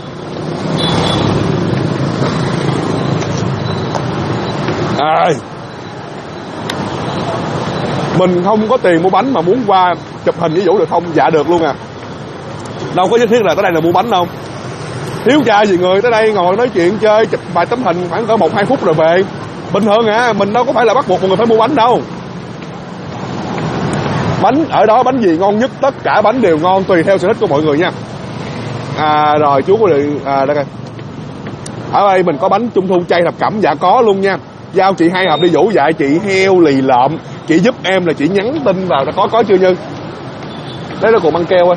Speaker 1: Mình không có tiền mua bánh mà muốn qua chụp hình với Vũ được không? Dạ được luôn à. Đâu có nhất thiết là tới đây là mua bánh đâu. Thiếu cha gì người tới đây ngồi nói chuyện chơi chụp vài tấm hình khoảng cỡ 1-2 phút rồi về. Bình thường à, mình đâu có phải là bắt buộc mọi người phải mua bánh đâu. Bánh ở đó bánh gì ngon nhất, tất cả bánh đều ngon tùy theo sở thích của mọi người nha. Rồi chú có điện đây coi. Ở đây mình có bánh trung thu chay thập cẩm, dạ có luôn nha. Giao chị 2 hộp đi Vũ. Dạ chị heo lì lợm, chị giúp em là chị nhắn tin vào là có chưa Như. Đấy, nó còn băng keo ơi.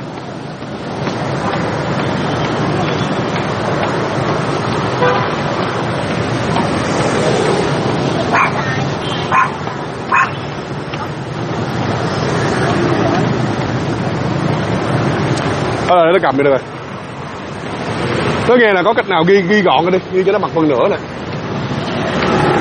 Speaker 1: Nó cầm đi đây rồi. Nó nghe là có cách nào ghi gọn đi, ghi cho nó mặt phần nửa này.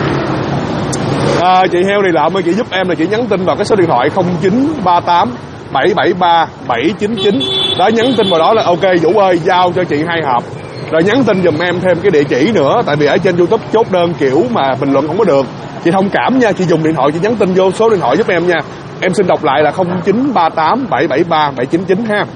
Speaker 1: Chị heo này lợm ơi, chị giúp em là chị nhắn tin vào cái số điện thoại 0938 773 799. Đó, nhắn tin vào đó là ok Vũ ơi giao cho chị 2 hộp. Rồi nhắn tin giùm em thêm cái địa chỉ nữa, tại vì ở trên YouTube chốt đơn kiểu mà bình luận không có được. Chị thông cảm nha, chị dùng điện thoại chị nhắn tin vô số điện thoại giúp em nha. Em xin đọc lại là 0938 773 799 ha.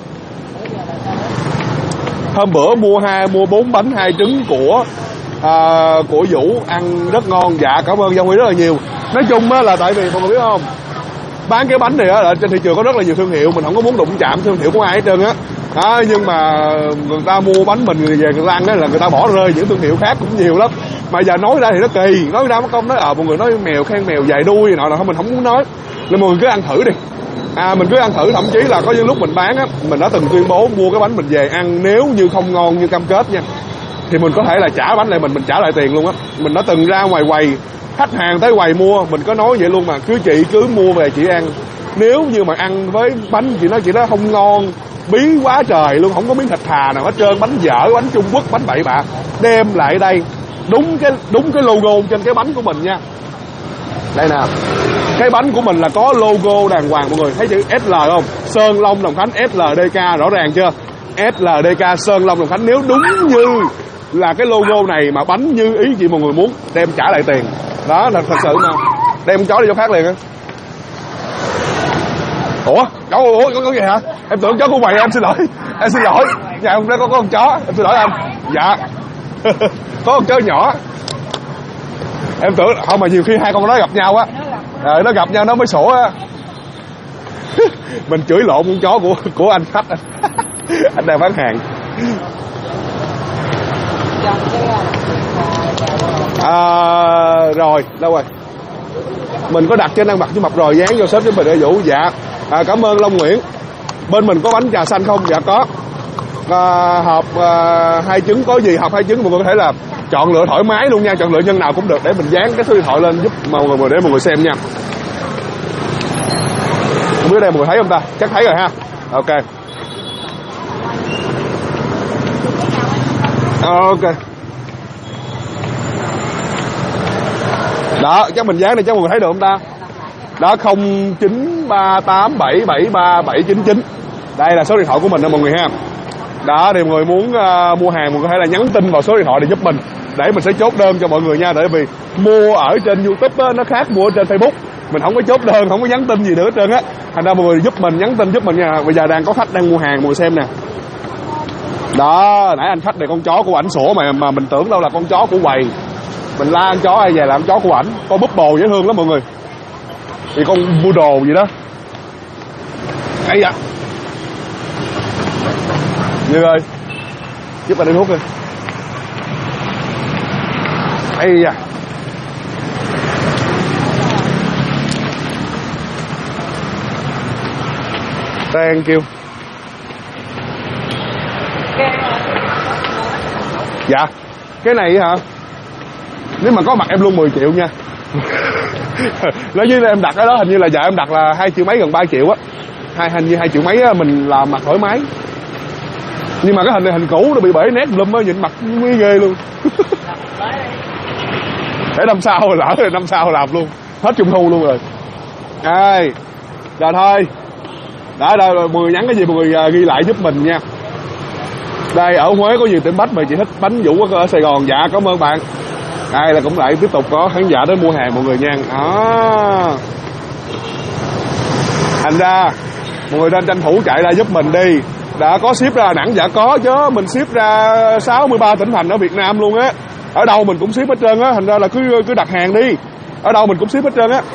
Speaker 1: Hôm bữa mua 4 bánh 2 trứng của Vũ ăn rất ngon. Dạ cảm ơn Gia Huy rất là nhiều. Nói chung á là tại vì mọi người biết không, bán cái bánh này á, trên thị trường có rất là nhiều thương hiệu, mình không có muốn đụng chạm thương hiệu của ai hết trơn á. Đó, nhưng mà người ta mua bánh mình về người ta ăn đó là người ta bỏ rơi những thương hiệu khác cũng nhiều lắm. Mà giờ nói ra thì nó kỳ, nói ra mất công nói mọi người nói mèo khen mèo dài đuôi nọ là thôi mình không muốn nói. Nên mọi người cứ ăn thử đi. Mình cứ ăn thử, thậm chí là có những lúc mình bán á, mình đã từng tuyên bố mua cái bánh mình về ăn nếu như không ngon như cam kết nha, thì mình có thể là trả bánh lại mình trả lại tiền luôn á. Mình đã từng ra ngoài quầy, khách hàng tới quầy mua, mình có nói vậy luôn mà, chị cứ mua về chị ăn. Nếu như mà ăn với bánh chị nói không ngon, bí quá trời luôn, không có miếng thịt thà nào hết trơn, bánh dở, bánh Trung Quốc, bánh bậy bạ, đem lại đây đúng cái logo trên cái bánh của mình nha. Đây nè, cái bánh của mình là có logo đàng hoàng, mọi người thấy chữ SL không? Sơn Long Đồng Khánh SLDK, rõ ràng chưa? SLDK Sơn Long Đồng Khánh. Nếu đúng như là cái logo này mà bánh như ý chị mọi người muốn, đem trả lại tiền. Đó là thật sự mà. Đem con chó đi chỗ khác liền á. Ủa có gì hả? Em tưởng chó của mày, em xin lỗi. Nhà hôm nay có con chó, em xin lỗi anh. Dạ. Có con chó nhỏ. Em tưởng không, mà nhiều khi hai con nó gặp nhau á, nó gặp nhau nó mới sủa á. Mình chửi lộn con chó của anh khách. Anh đang bán hàng. Rồi đâu rồi, mình có đặt trên ăn vặt với mập rồi, dán vô shop với mình để Vũ. Dạ cảm ơn Long Nguyễn. Bên mình có bánh trà xanh không? Dạ có. Hộp 2 trứng có gì? Hộp 2 trứng mọi người có thể là chọn lựa thoải mái luôn nha, chọn lựa nhân nào cũng được, để mình dán cái số điện thoại lên giúp mọi người để mọi người xem nha. Không biết đây mọi người thấy không ta? Chắc thấy rồi ha. Ok. Ok. Đó, chắc mình dán này chắc mọi người thấy được không ta? Đó, 0938 773 799. Đây là số điện thoại của mình đó mọi người ha. Đó, thì mọi người muốn mua hàng mọi người có thể là nhắn tin vào số điện thoại để giúp mình, để mình sẽ chốt đơn cho mọi người nha. Tại vì mua ở trên YouTube á, nó khác mua ở trên Facebook. Mình không có chốt đơn, không có nhắn tin gì nữa hết trơn á. Thành ra mọi người giúp mình, nhắn tin giúp mình nha. Bây giờ đang có khách đang mua hàng, mọi người xem nè. Đó, nãy anh khách này con chó của ảnh sủa mà mình tưởng đâu là con chó của quầy. Mình la con chó ai về là con chó của ảnh. Con búp bồ dễ thương lắm mọi người. Thì con poodle gì đó. Ây da. Như ơi, giúp anh đi hút đi. Ây da. Thank you. Dạ. Cái này hả? Nếu mà có mặt em luôn 10 triệu nha. Nói với em đặt cái đó hình như là giờ em đặt là 2 triệu mấy, gần 3 triệu á. Hình như 2 triệu mấy á, mình làm mặt thoải mái. Nhưng mà cái hình này hình cũ nó bị bể nét lum á, nhìn mặt mới ghê luôn. Để năm sau lỡ rồi, năm sau làm luôn. Hết trung thu luôn rồi. Rồi thôi. Đó, mọi người nhắn cái gì mọi người ghi lại giúp mình nha. Đây, ở Huế có nhiều tiệm bánh mà chị thích bánh Vũ ở Sài Gòn. Dạ, cảm ơn bạn. Đây là cũng lại tiếp tục có khán giả đến mua hàng mọi người nha. Thành ra mọi người nên tranh thủ chạy ra giúp mình đi. Đã có ship ra Đà Nẵng, dạ có chứ. Mình ship ra 63 tỉnh thành ở Việt Nam luôn á. Ở đâu mình cũng ship hết trơn á. Thành ra là cứ đặt hàng đi. Ở đâu mình cũng ship hết trơn á.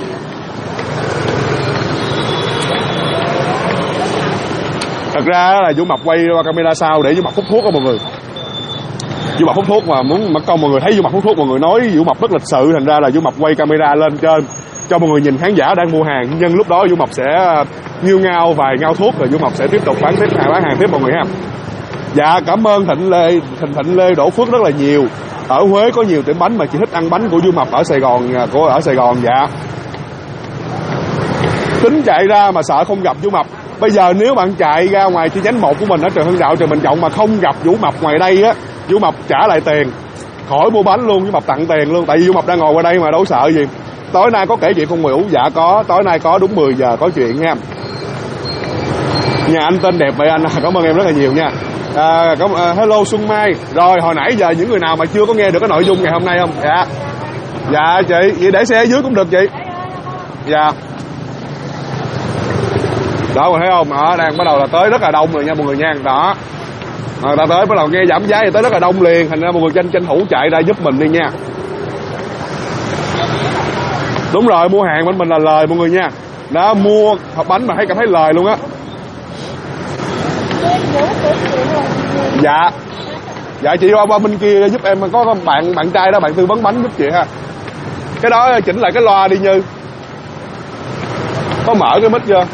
Speaker 1: Thật ra là Vũ Mập quay qua camera sau để Vũ Mập hút thuốc á mọi người. Vũ Mập hút thuốc mà muốn mất công mọi người thấy Vũ Mập hút thuốc, mọi người nói Vũ Mập rất lịch sự, thành ra là Vũ Mập quay camera lên trên cho mọi người nhìn khán giả đang mua hàng. Nhưng lúc đó Vũ Mập sẽ nghiêu ngao vài ngao thuốc rồi Vũ Mập sẽ tiếp tục bán hàng tiếp mọi người ha. Dạ cảm ơn Thịnh Lê Đỗ Phước rất là nhiều. Ở Huế có nhiều tiệm bánh mà chị thích ăn bánh của Vũ Mập ở Sài Gòn dạ. Tính chạy ra mà sợ không gặp Vũ Mập. Bây giờ nếu bạn chạy ra ngoài chi nhánh 1 của mình ở Trần Hưng Đạo, Trần Bình Trọng mà không gặp Vũ Mập ngoài đây á, Vũ Mập trả lại tiền, khỏi mua bánh luôn, Vũ Mập tặng tiền luôn. Tại vì Vũ Mập đang ngồi qua đây mà đâu sợ gì. Tối nay có kể chuyện không Vũ? Dạ có, tối nay có đúng 10 giờ có chuyện nha. Nhà anh tên đẹp vậy anh, cảm ơn em rất là nhiều nha. Hello Xuân Mai. Rồi hồi nãy giờ những người nào mà chưa có nghe được cái nội dung ngày hôm nay không? Dạ. Dạ chị, vậy để xe ở dưới cũng được chị. Dạ. Đó mà thấy không? Đó, đang bắt đầu là tới rất là đông rồi nha mọi người nha. Đó. Người ta tới bắt đầu nghe giảm giá thì tới rất là đông liền, thành ra mọi người tranh thủ chạy ra giúp mình đi nha. Đúng rồi, mua hàng bên mình là lời mọi người nha. Đó, mua hộp bánh mà thấy cảm thấy lời luôn á. Dạ. Dạ chị qua bên kia giúp em, có bạn trai đó, bạn tư vấn bánh giúp chị ha. Cái đó chỉnh lại cái loa đi Như. Có mở cái mic chưa?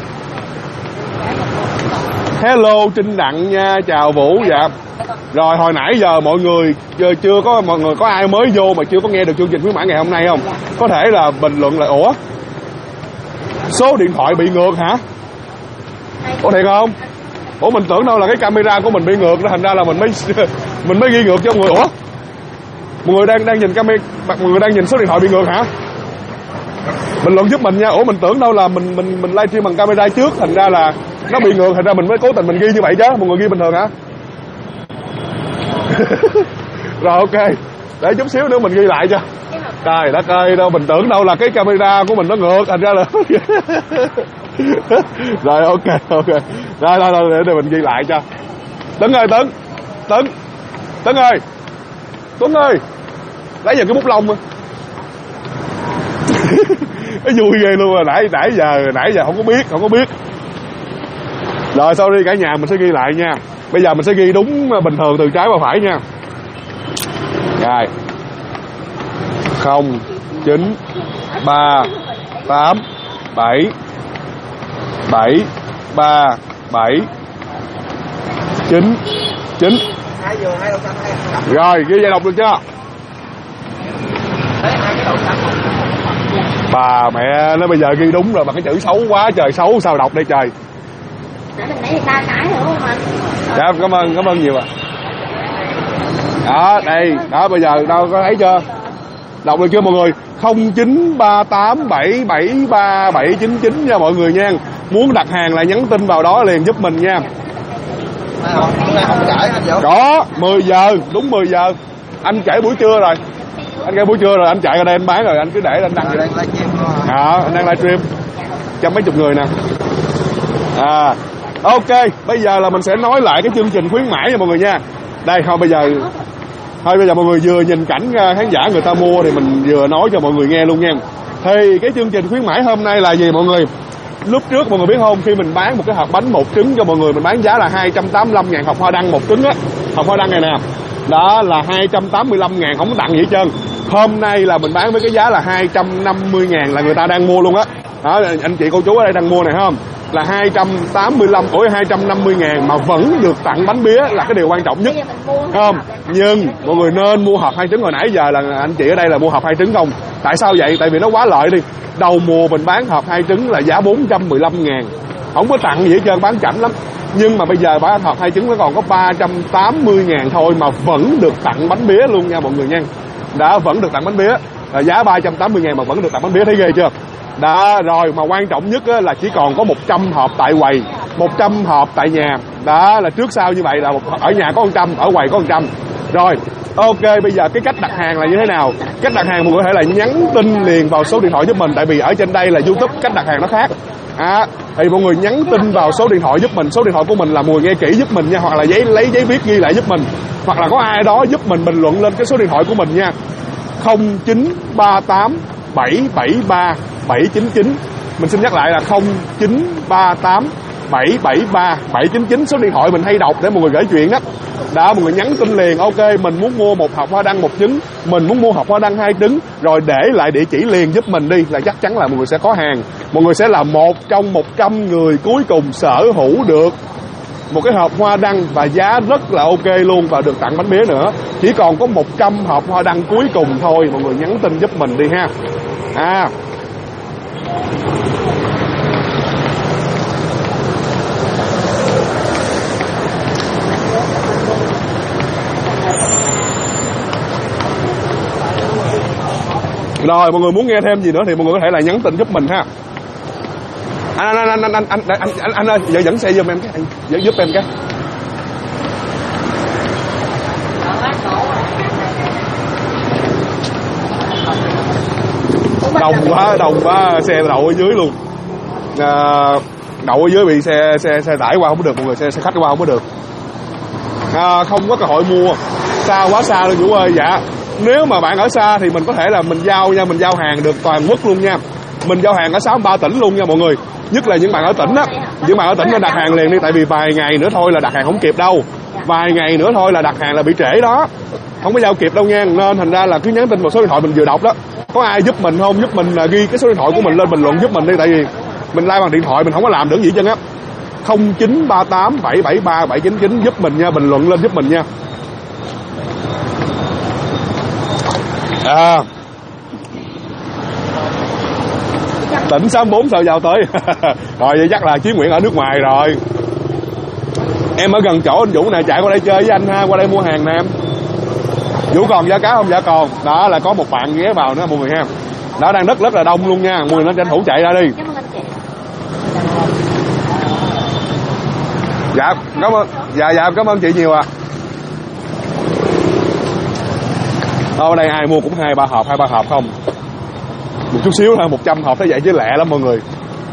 Speaker 1: Hello Trinh Đặng nha, chào Vũ. Dạ. Rồi hồi nãy giờ mọi người có ai mới vô mà chưa có nghe được chương trình khuyến mãi ngày hôm nay không? Có thể là bình luận lại ủa? Số điện thoại bị ngược hả? Có thiệt không? Ủa mình tưởng đâu là cái camera của mình bị ngược, thành ra là mình mới ghi ngược cho mọi người. Ủa? Mọi người đang nhìn camera, mọi người đang nhìn số điện thoại bị ngược hả? Bình luận giúp mình nha. Ủa mình tưởng đâu là mình livestream bằng camera trước, thành ra là nó bị ngược, thành ra mình mới cố tình mình ghi như vậy chứ. Mọi người ghi bình thường hả? Rồi ok, để chút xíu nữa mình ghi lại cho. Trời đất ơi, đâu mình tưởng đâu là cái camera của mình nó ngược, thành ra là rồi ok rồi để mình ghi lại cho. Tuấn ơi, Tuấn ơi lấy giờ cái bút lông. Nó vui ghê luôn rồi, nãy giờ không có biết. Rồi sau đi cả nhà mình sẽ ghi lại nha. Bây giờ mình sẽ ghi đúng bình thường từ trái qua phải nha. Rồi 0 9 3 8 7 7 3 7 9 9. Rồi ghi vậy đọc được chưa? Bà mẹ nó bây giờ ghi đúng rồi mà cái chữ xấu quá trời, xấu sao đọc đây trời.
Speaker 2: Mình nãy 3 cái nữa không anh?
Speaker 1: Dạ cảm ơn nhiều ạ. Đó đây, đó bây giờ đâu có thấy chưa? Đọc được chưa mọi người? 0938773799 nha mọi người nha. Muốn đặt hàng là nhắn tin vào đó liền giúp mình nha. Có 10 giờ, đúng 10 giờ. Anh chạy buổi trưa rồi. Anh chạy ra đây anh bán rồi, anh cứ để anh đăng vậy. Anh đang livestream. Trăm mấy chục người nè. Ok, bây giờ là mình sẽ nói lại cái chương trình khuyến mãi nha mọi người nha. Đây thôi bây giờ mọi người vừa nhìn cảnh khán giả người ta mua thì mình vừa nói cho mọi người nghe luôn nha. Thì cái chương trình khuyến mãi hôm nay là gì mọi người? Lúc trước mọi người biết không, khi mình bán một cái hộp bánh 1 trứng cho mọi người, mình bán giá là 285.000 hộp hoa đăng 1 trứng á. Hộp hoa đăng này nè, đó là 285.000, không có tặng gì hết trơn. Hôm nay là mình bán với cái giá là 250.000 là người ta đang mua luôn á. Đó, anh chị cô chú ở đây đang mua này không? Là 250.000 mà vẫn được tặng bánh bía là cái điều quan trọng nhất. Không? Nhưng mọi người nên mua hộp 2 trứng. Hồi nãy giờ là anh chị ở đây là mua hộp 2 trứng không? Tại sao vậy? Tại vì nó quá lợi đi. Đầu mùa mình bán hộp 2 trứng là giá 415.000. Không có tặng gì hết trơn, bán chảnh lắm. Nhưng mà bây giờ bán hộp 2 trứng nó còn có 380.000 thôi mà vẫn được tặng bánh bía luôn nha mọi người nha. Đã vẫn được tặng bánh bía. Giá 380.000 mà vẫn được tặng bánh bía, thấy ghê chưa? Đó, rồi mà quan trọng nhất là chỉ còn có 100 hộp tại quầy, 100 hộp tại nhà. Đó là trước sau như vậy, là ở nhà có 100, ở quầy có 100. Rồi, ok, bây giờ cái cách đặt hàng là như thế nào? Cách đặt hàng mọi người có thể là nhắn tin liền vào số điện thoại giúp mình. Tại vì ở trên đây là YouTube, cách đặt hàng nó khác. Thì mọi người nhắn tin vào số điện thoại giúp mình. Số điện thoại của mình là mọi người nghe kỹ giúp mình nha. Hoặc là lấy giấy viết ghi lại giúp mình. Hoặc là có ai đó giúp mình bình luận lên cái số điện thoại của mình nha. 0938 773 799. Mình xin nhắc lại là 0938 773 799. Số điện thoại mình hay đọc để mọi người gửi chuyện á. Đó, mọi người nhắn tin liền. Ok, mình muốn mua một hộp hoa đăng 1 trứng, mình muốn mua hộp hoa đăng 2 trứng, rồi để lại địa chỉ liền giúp mình đi, là chắc chắn là mọi người sẽ có hàng. Mọi người sẽ là một trong 100 người cuối cùng sở hữu được một cái hộp hoa đăng và giá rất là ok luôn, và được tặng bánh bía nữa. Chỉ còn có 100 hộp hoa đăng cuối cùng thôi. Mọi người nhắn tin giúp mình đi ha. Rồi mọi người muốn nghe thêm gì nữa thì mọi người có thể là nhắn tin giúp mình ha. Anh ơi, giờ dẫn xe giùm em cái, giúp em cái. Đông quá, xe đậu ở dưới luôn. Đậu ở dưới bị xe tải qua không được mọi người, xe khách qua không có được. Không có cơ hội mua, xa quá xa luôn Vũ ơi. Dạ, nếu mà bạn ở xa thì mình có thể là mình giao nha, mình giao hàng được toàn quốc luôn nha. Mình giao hàng ở 63 tỉnh luôn nha mọi người. Nhất là những bạn ở tỉnh á, những bạn ở tỉnh nên đặt hàng liền đi, tại vì vài ngày nữa thôi là đặt hàng không kịp đâu. Vài ngày nữa thôi là đặt hàng là bị trễ đó, không có giao kịp đâu nha. Nên thành ra là cứ nhắn tin vào số điện thoại mình vừa đọc đó. Có ai giúp mình không? Giúp mình ghi cái số điện thoại của mình lên bình luận giúp mình đi, tại vì mình like bằng điện thoại mình không có làm được gì hết trơn á. 0938 773 799 giúp mình nha, bình luận lên giúp mình nha. Tỉnh 64 sao giao tới. Rồi vậy chắc là Chí Nguyễn ở nước ngoài rồi. Em ở gần chỗ anh Vũ nè, chạy qua đây chơi với anh ha, qua đây mua hàng nè em. Vũ còn giá cá không? Dạ còn. Đó là có một bạn ghé vào nữa mọi người ha. Đó đang rất là đông luôn nha, mọi người nên tranh thủ chạy ra đi. Dạ, cảm ơn. Dạ cảm ơn chị nhiều ạ. Ở đây ai mua cũng 2-3 hộp không. Một chút xíu thôi, 100 hộp thấy vậy chứ lẹ lắm mọi người.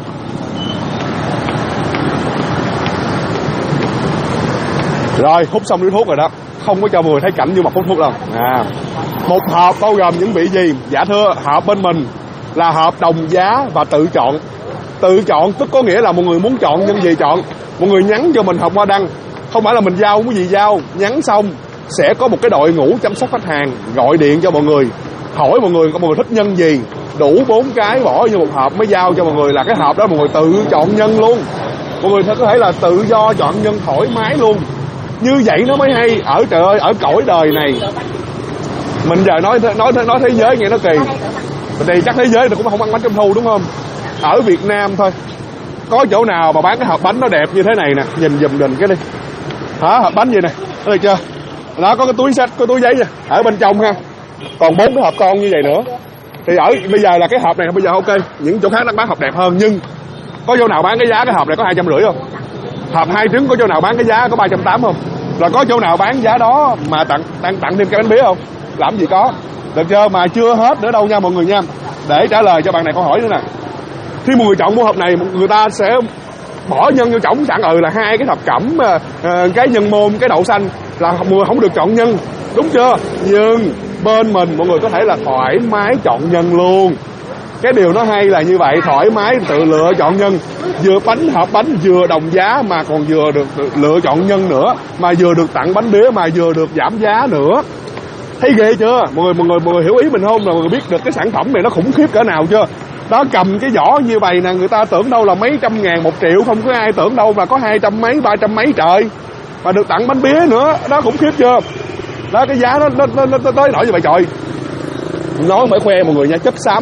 Speaker 1: Rồi, hút xong điếu thuốc rồi đó. Không có cho mọi người thấy cảnh như mà hút thuốc đâu. Một hộp bao gồm những vị gì? Dạ thưa, hộp bên mình là hộp đồng giá và tự chọn. Tự chọn tức có nghĩa là mọi người muốn chọn nhân gì chọn. Mọi người nhắn cho mình hộp hoa đăng. Không phải là mình giao cái gì giao. Nhắn xong sẽ có một cái đội ngũ chăm sóc khách hàng gọi điện cho mọi người, hỏi mọi người thích nhân gì, đủ 4 cái bỏ vô một hộp mới giao cho mọi người. Là cái hộp đó mọi người tự chọn nhân luôn. Mọi người có thể là tự do chọn nhân thoải mái luôn. Như vậy nó mới hay. Trời ơi, ở cõi đời này mình giờ nói thế giới nghe nó kỳ. Thì chắc thế giới thì cũng không ăn bánh trung thu đúng không? Ở Việt Nam thôi, có chỗ nào mà bán cái hộp bánh nó đẹp như thế này nè, nhìn giùm mình cái đi. Hộp bánh gì nè, thấy được chưa? Đó, có cái túi sách, có túi giấy nha, ở bên trong ha. Còn 4 cái hộp con như vậy nữa. Thì bây giờ là cái hộp này bây giờ ok, những chỗ khác nó bán hộp đẹp hơn, nhưng có chỗ nào bán cái giá cái hộp này có 250 không? Hộp 2 trứng có chỗ nào bán cái giá có 380 không? Là có chỗ nào bán giá đó mà tặng thêm cái bánh bía không? Làm gì có. Được chưa? Mà chưa hết nữa đâu nha mọi người nha. Để trả lời cho bạn này câu hỏi nữa nè. Khi mọi người chọn mua hộp này, người ta sẽ bỏ nhân vô trỏng sẵn là 2 cái thập cẩm, cái nhân môn, cái đậu xanh, là mọi người không được chọn nhân, đúng chưa? Nhưng bên mình mọi người có thể là thoải mái chọn nhân luôn. Cái điều nó hay là như vậy, thoải mái tự lựa chọn nhân. Vừa hộp bánh vừa đồng giá mà còn vừa được lựa chọn nhân nữa, mà vừa được tặng bánh bía mà vừa được giảm giá nữa. Thấy ghê chưa? Mọi người hiểu ý mình không? Rồi mọi người biết được cái sản phẩm này nó khủng khiếp cỡ nào chưa? Đó, cầm cái vỏ như vậy nè, người ta tưởng đâu là mấy trăm ngàn 1 triệu, không có ai tưởng đâu là có 200 mấy 300 mấy trời, mà được tặng bánh bía nữa. Đó, khủng khiếp chưa? Đó, cái giá nó tới nổi như vậy trời. Nói phải khoe mọi người nha, chất xám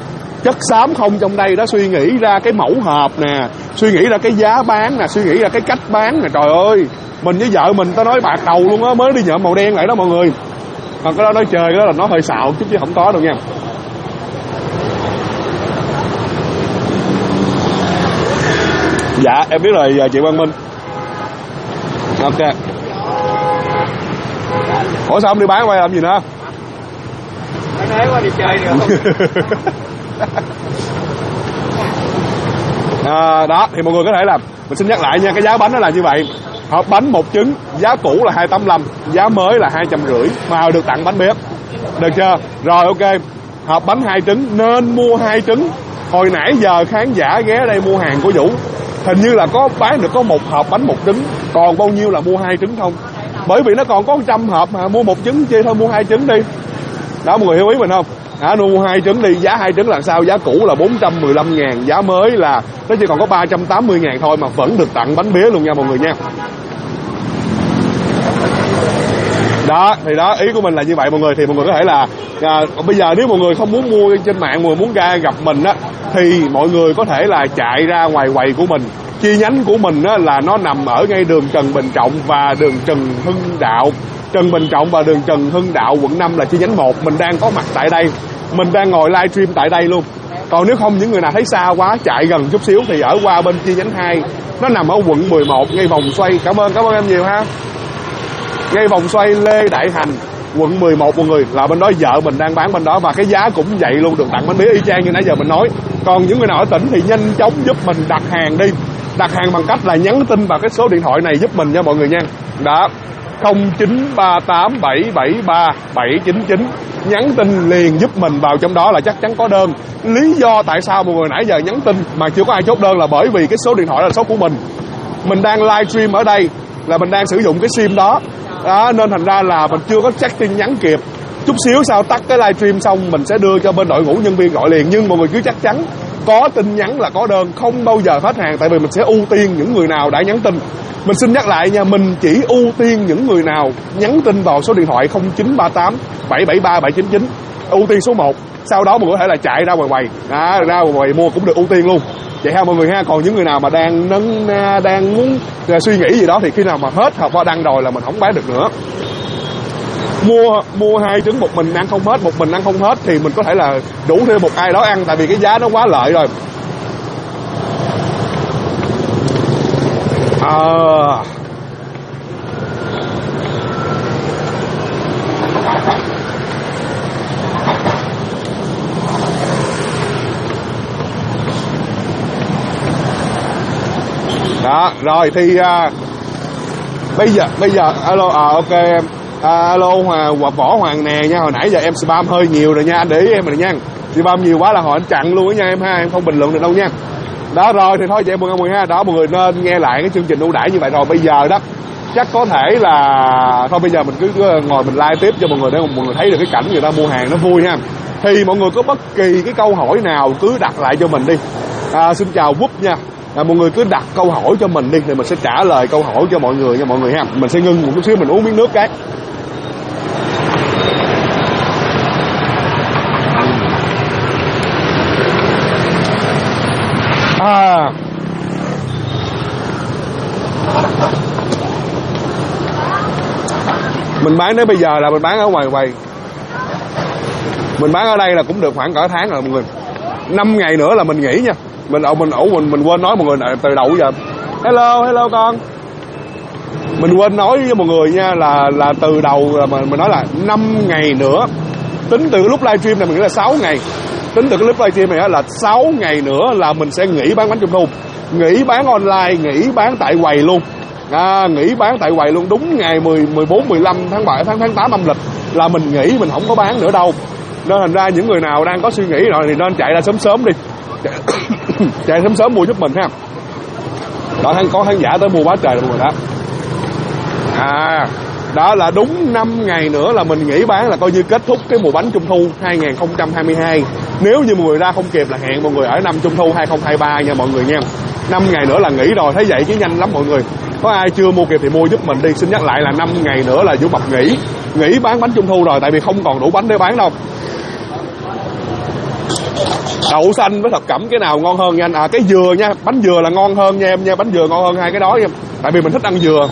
Speaker 1: không trong đây đó, suy nghĩ ra cái mẫu hộp nè, suy nghĩ ra cái giá bán nè, suy nghĩ ra cái cách bán nè. Trời ơi, mình với vợ mình tao nói bạc đầu luôn á, mới đi nhợ màu đen lại đó mọi người. Còn cái đó nói chơi đó là nó hơi xạo chút chứ không có đâu nha. Dạ em biết rồi chị Quang Minh. Ok. Ủa sao không đi bán quay làm gì nữa?
Speaker 3: Nói qua đi chơi được
Speaker 1: không? Đó thì mọi người có thể làm. Mình xin nhắc lại nha, cái giá bánh nó là như vậy. Hộp bánh 1 trứng giá cũ là 285, giá mới là 250 mà được tặng bánh bếp. Được chưa? Rồi ok. Hộp bánh 2 trứng nên mua 2 trứng. Hồi nãy giờ khán giả ghé đây mua hàng của Vũ, hình như là có bán được có 1 hộp bánh 1 trứng, còn bao nhiêu là mua 2 trứng không? Bởi vì nó còn có 100 hộp mà mua 1 trứng chi thôi, mua 2 trứng đi. Đó mọi người hiểu ý mình không? Mua 2 trứng đi, giá 2 trứng là sao? Giá cũ là 415.000, giá mới là nó chỉ còn có 380.000 thôi mà vẫn được tặng bánh bía luôn nha mọi người nha. Đó, thì đó, ý của mình là như vậy mọi người. Thì mọi người có thể là bây giờ nếu mọi người không muốn mua trên mạng, mọi người muốn ra gặp mình á, thì mọi người có thể là chạy ra ngoài quầy của mình. Chi nhánh của mình á, là nó nằm ở ngay đường Trần Bình Trọng và đường Trần Hưng Đạo. Trần Bình Trọng và đường Trần Hưng Đạo quận 5 là chi nhánh 1. Mình đang có mặt tại đây, mình đang ngồi livestream tại đây luôn. Còn nếu không, những người nào thấy xa quá chạy gần chút xíu thì ở qua bên chi nhánh 2, nó nằm ở quận 11 ngay vòng xoay. Cảm ơn em nhiều ha. Ngay vòng xoay Lê Đại Hành, quận 11 mọi người, là bên đó vợ mình đang bán bên đó, và cái giá cũng vậy luôn, được tặng bánh mía y chang như nãy giờ mình nói. Còn những người nào ở tỉnh thì nhanh chóng giúp mình đặt hàng đi. Đặt hàng bằng cách là nhắn tin vào cái số điện thoại này giúp mình nha mọi người nha. Đó, 0938773799. Nhắn tin liền giúp mình vào trong đó là chắc chắn có đơn. Lý do tại sao mọi người nãy giờ nhắn tin mà chưa có ai chốt đơn là bởi vì cái số điện thoại là số của mình. Mình đang livestream ở đây, là mình đang sử dụng cái sim đó. Đó, nên thành ra là mình chưa có check tin nhắn kịp. Chút xíu sau tắt cái livestream xong mình sẽ đưa cho bên đội ngũ nhân viên gọi liền. Nhưng mọi người cứ chắc chắn có tin nhắn là có đơn, không bao giờ hết hàng. Tại vì mình sẽ ưu tiên những người nào đã nhắn tin. Mình xin nhắc lại nha, mình chỉ ưu tiên những người nào nhắn tin vào số điện thoại 0938 773 799, ưu tiên số 1. Sau đó mọi người có thể là chạy ra ngoài quầy, ra ngoài quầy mua cũng được ưu tiên luôn. Vậy ha mọi người ha. Còn những người nào mà đang muốn suy nghĩ gì đó thì khi nào mà hết hộp hoa đăng rồi là mình không bán được nữa. Mua 2 trứng một mình ăn không hết, một mình ăn không hết thì mình có thể là đủ thêm một ai đó ăn, tại vì cái giá nó quá lợi rồi. Đó, rồi thì bây giờ alo ok em. Alo Võ Hoàng nè nha, hồi nãy giờ em spam hơi nhiều rồi nha, anh để ý em rồi nha. Spam nhiều quá là hồi anh chặn luôn á nha em ha, em không bình luận được đâu nha. Đó rồi thì thôi chị em mọi người ha. Đó mọi người nên nghe lại cái chương trình ưu đãi như vậy rồi. Bây giờ đó chắc có thể là thôi bây giờ mình cứ ngồi mình live tiếp cho mọi người để mọi người thấy được cái cảnh người ta mua hàng nó vui ha. Thì mọi người có bất kỳ cái câu hỏi nào cứ đặt lại cho mình đi. Xin chào Whoop nha. Mọi người cứ đặt câu hỏi cho mình đi thì mình sẽ trả lời câu hỏi cho mọi người nha mọi người ha. Mình sẽ ngưng một chút xíu mình uống miếng nước cái. Mình bán đến bây giờ là mình bán ở ngoài quầy. Mình bán ở đây là cũng được khoảng cỡ tháng rồi mọi người. 5 ngày nữa là mình nghỉ nha. Mình quên nói mọi người từ đầu giờ. Hello con. Mình quên nói với mọi người nha là từ đầu là mình nói là 5 ngày nữa. Tính từ lúc livestream này mình nghĩ là 6 ngày. Tính từ cái lúc livestream này là 6 ngày nữa là mình sẽ nghỉ bán bánh trung thu. Nghỉ bán online, nghỉ bán tại quầy luôn. Nghỉ bán tại quầy luôn. Đúng ngày 14, 15 tháng 7, tháng 8 âm lịch là mình nghỉ, mình không có bán nữa đâu. Nên thành ra những người nào đang có suy nghĩ rồi thì nên chạy ra sớm đi. Chạy sớm mua giúp mình ha. Đó, có khán giả tới mua quá trời rồi mọi người đó. Đó là đúng 5 ngày nữa là mình nghỉ bán, là coi như kết thúc cái mùa bánh trung thu 2022. Nếu như mọi người ra không kịp là hẹn mọi người ở năm trung thu 2023 nha mọi người nha. 5 ngày nữa là nghỉ rồi, thấy vậy chứ nhanh lắm mọi người. Có ai chưa mua kịp thì mua giúp mình đi. Xin nhắc lại là 5 ngày nữa là Vũ Mập nghỉ bán bánh trung thu rồi, tại vì không còn đủ bánh để bán đâu. Đậu xanh với thập cẩm cái nào ngon hơn nha anh? Cái dừa nha, bánh dừa là ngon hơn nha em nha, bánh dừa ngon hơn hai cái đó nha. Tại vì mình thích ăn dừa.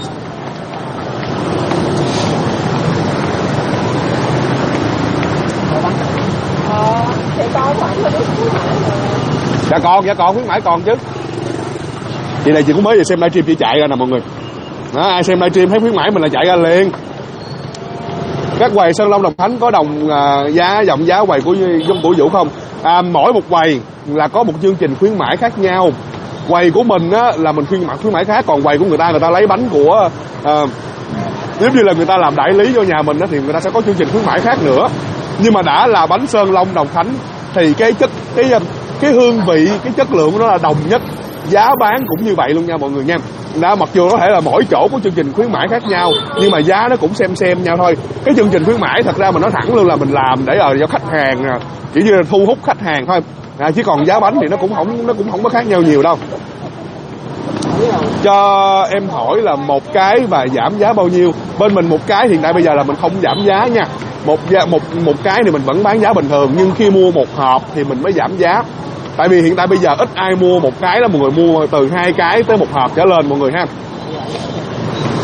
Speaker 1: Dạ còn khuyến mãi còn chứ. Chị này chị cũng mới về xem livestream chị chạy ra nè mọi người. Đó, ai xem livestream thấy khuyến mãi mình là chạy ra liền. Các quầy Sơn Long Đồng Khánh có đồng giá quầy của Vũ không? Mỗi một quầy là có một chương trình khuyến mãi khác nhau. Quầy của mình á, là mình khuyến mãi khác, còn quầy của người ta lấy bánh của nếu như là người ta làm đại lý cho nhà mình á, thì người ta sẽ có chương trình khuyến mãi khác nữa. Nhưng mà đã là bánh Sơn Long Đồng Khánh thì cái hương vị, cái chất lượng của nó là đồng nhất, giá bán cũng như vậy luôn nha mọi người nha. Đó, mặc dù có thể là mỗi chỗ có chương trình khuyến mãi khác nhau nhưng mà giá nó cũng xem nhau thôi. Cái chương trình khuyến mãi thật ra mình nói thẳng luôn là mình làm để cho khách hàng, chỉ như là thu hút khách hàng thôi. Chứ còn giá bánh thì nó cũng không có khác nhau nhiều đâu. Cho em hỏi là một cái và giảm giá bao nhiêu? Bên mình một cái hiện tại bây giờ là mình không giảm giá nha. Một cái thì mình vẫn bán giá bình thường, nhưng khi mua một hộp thì mình mới giảm giá. Tại vì hiện tại bây giờ ít ai mua một cái đó, mọi người mua từ 2 cái tới một hộp trở lên mọi người ha.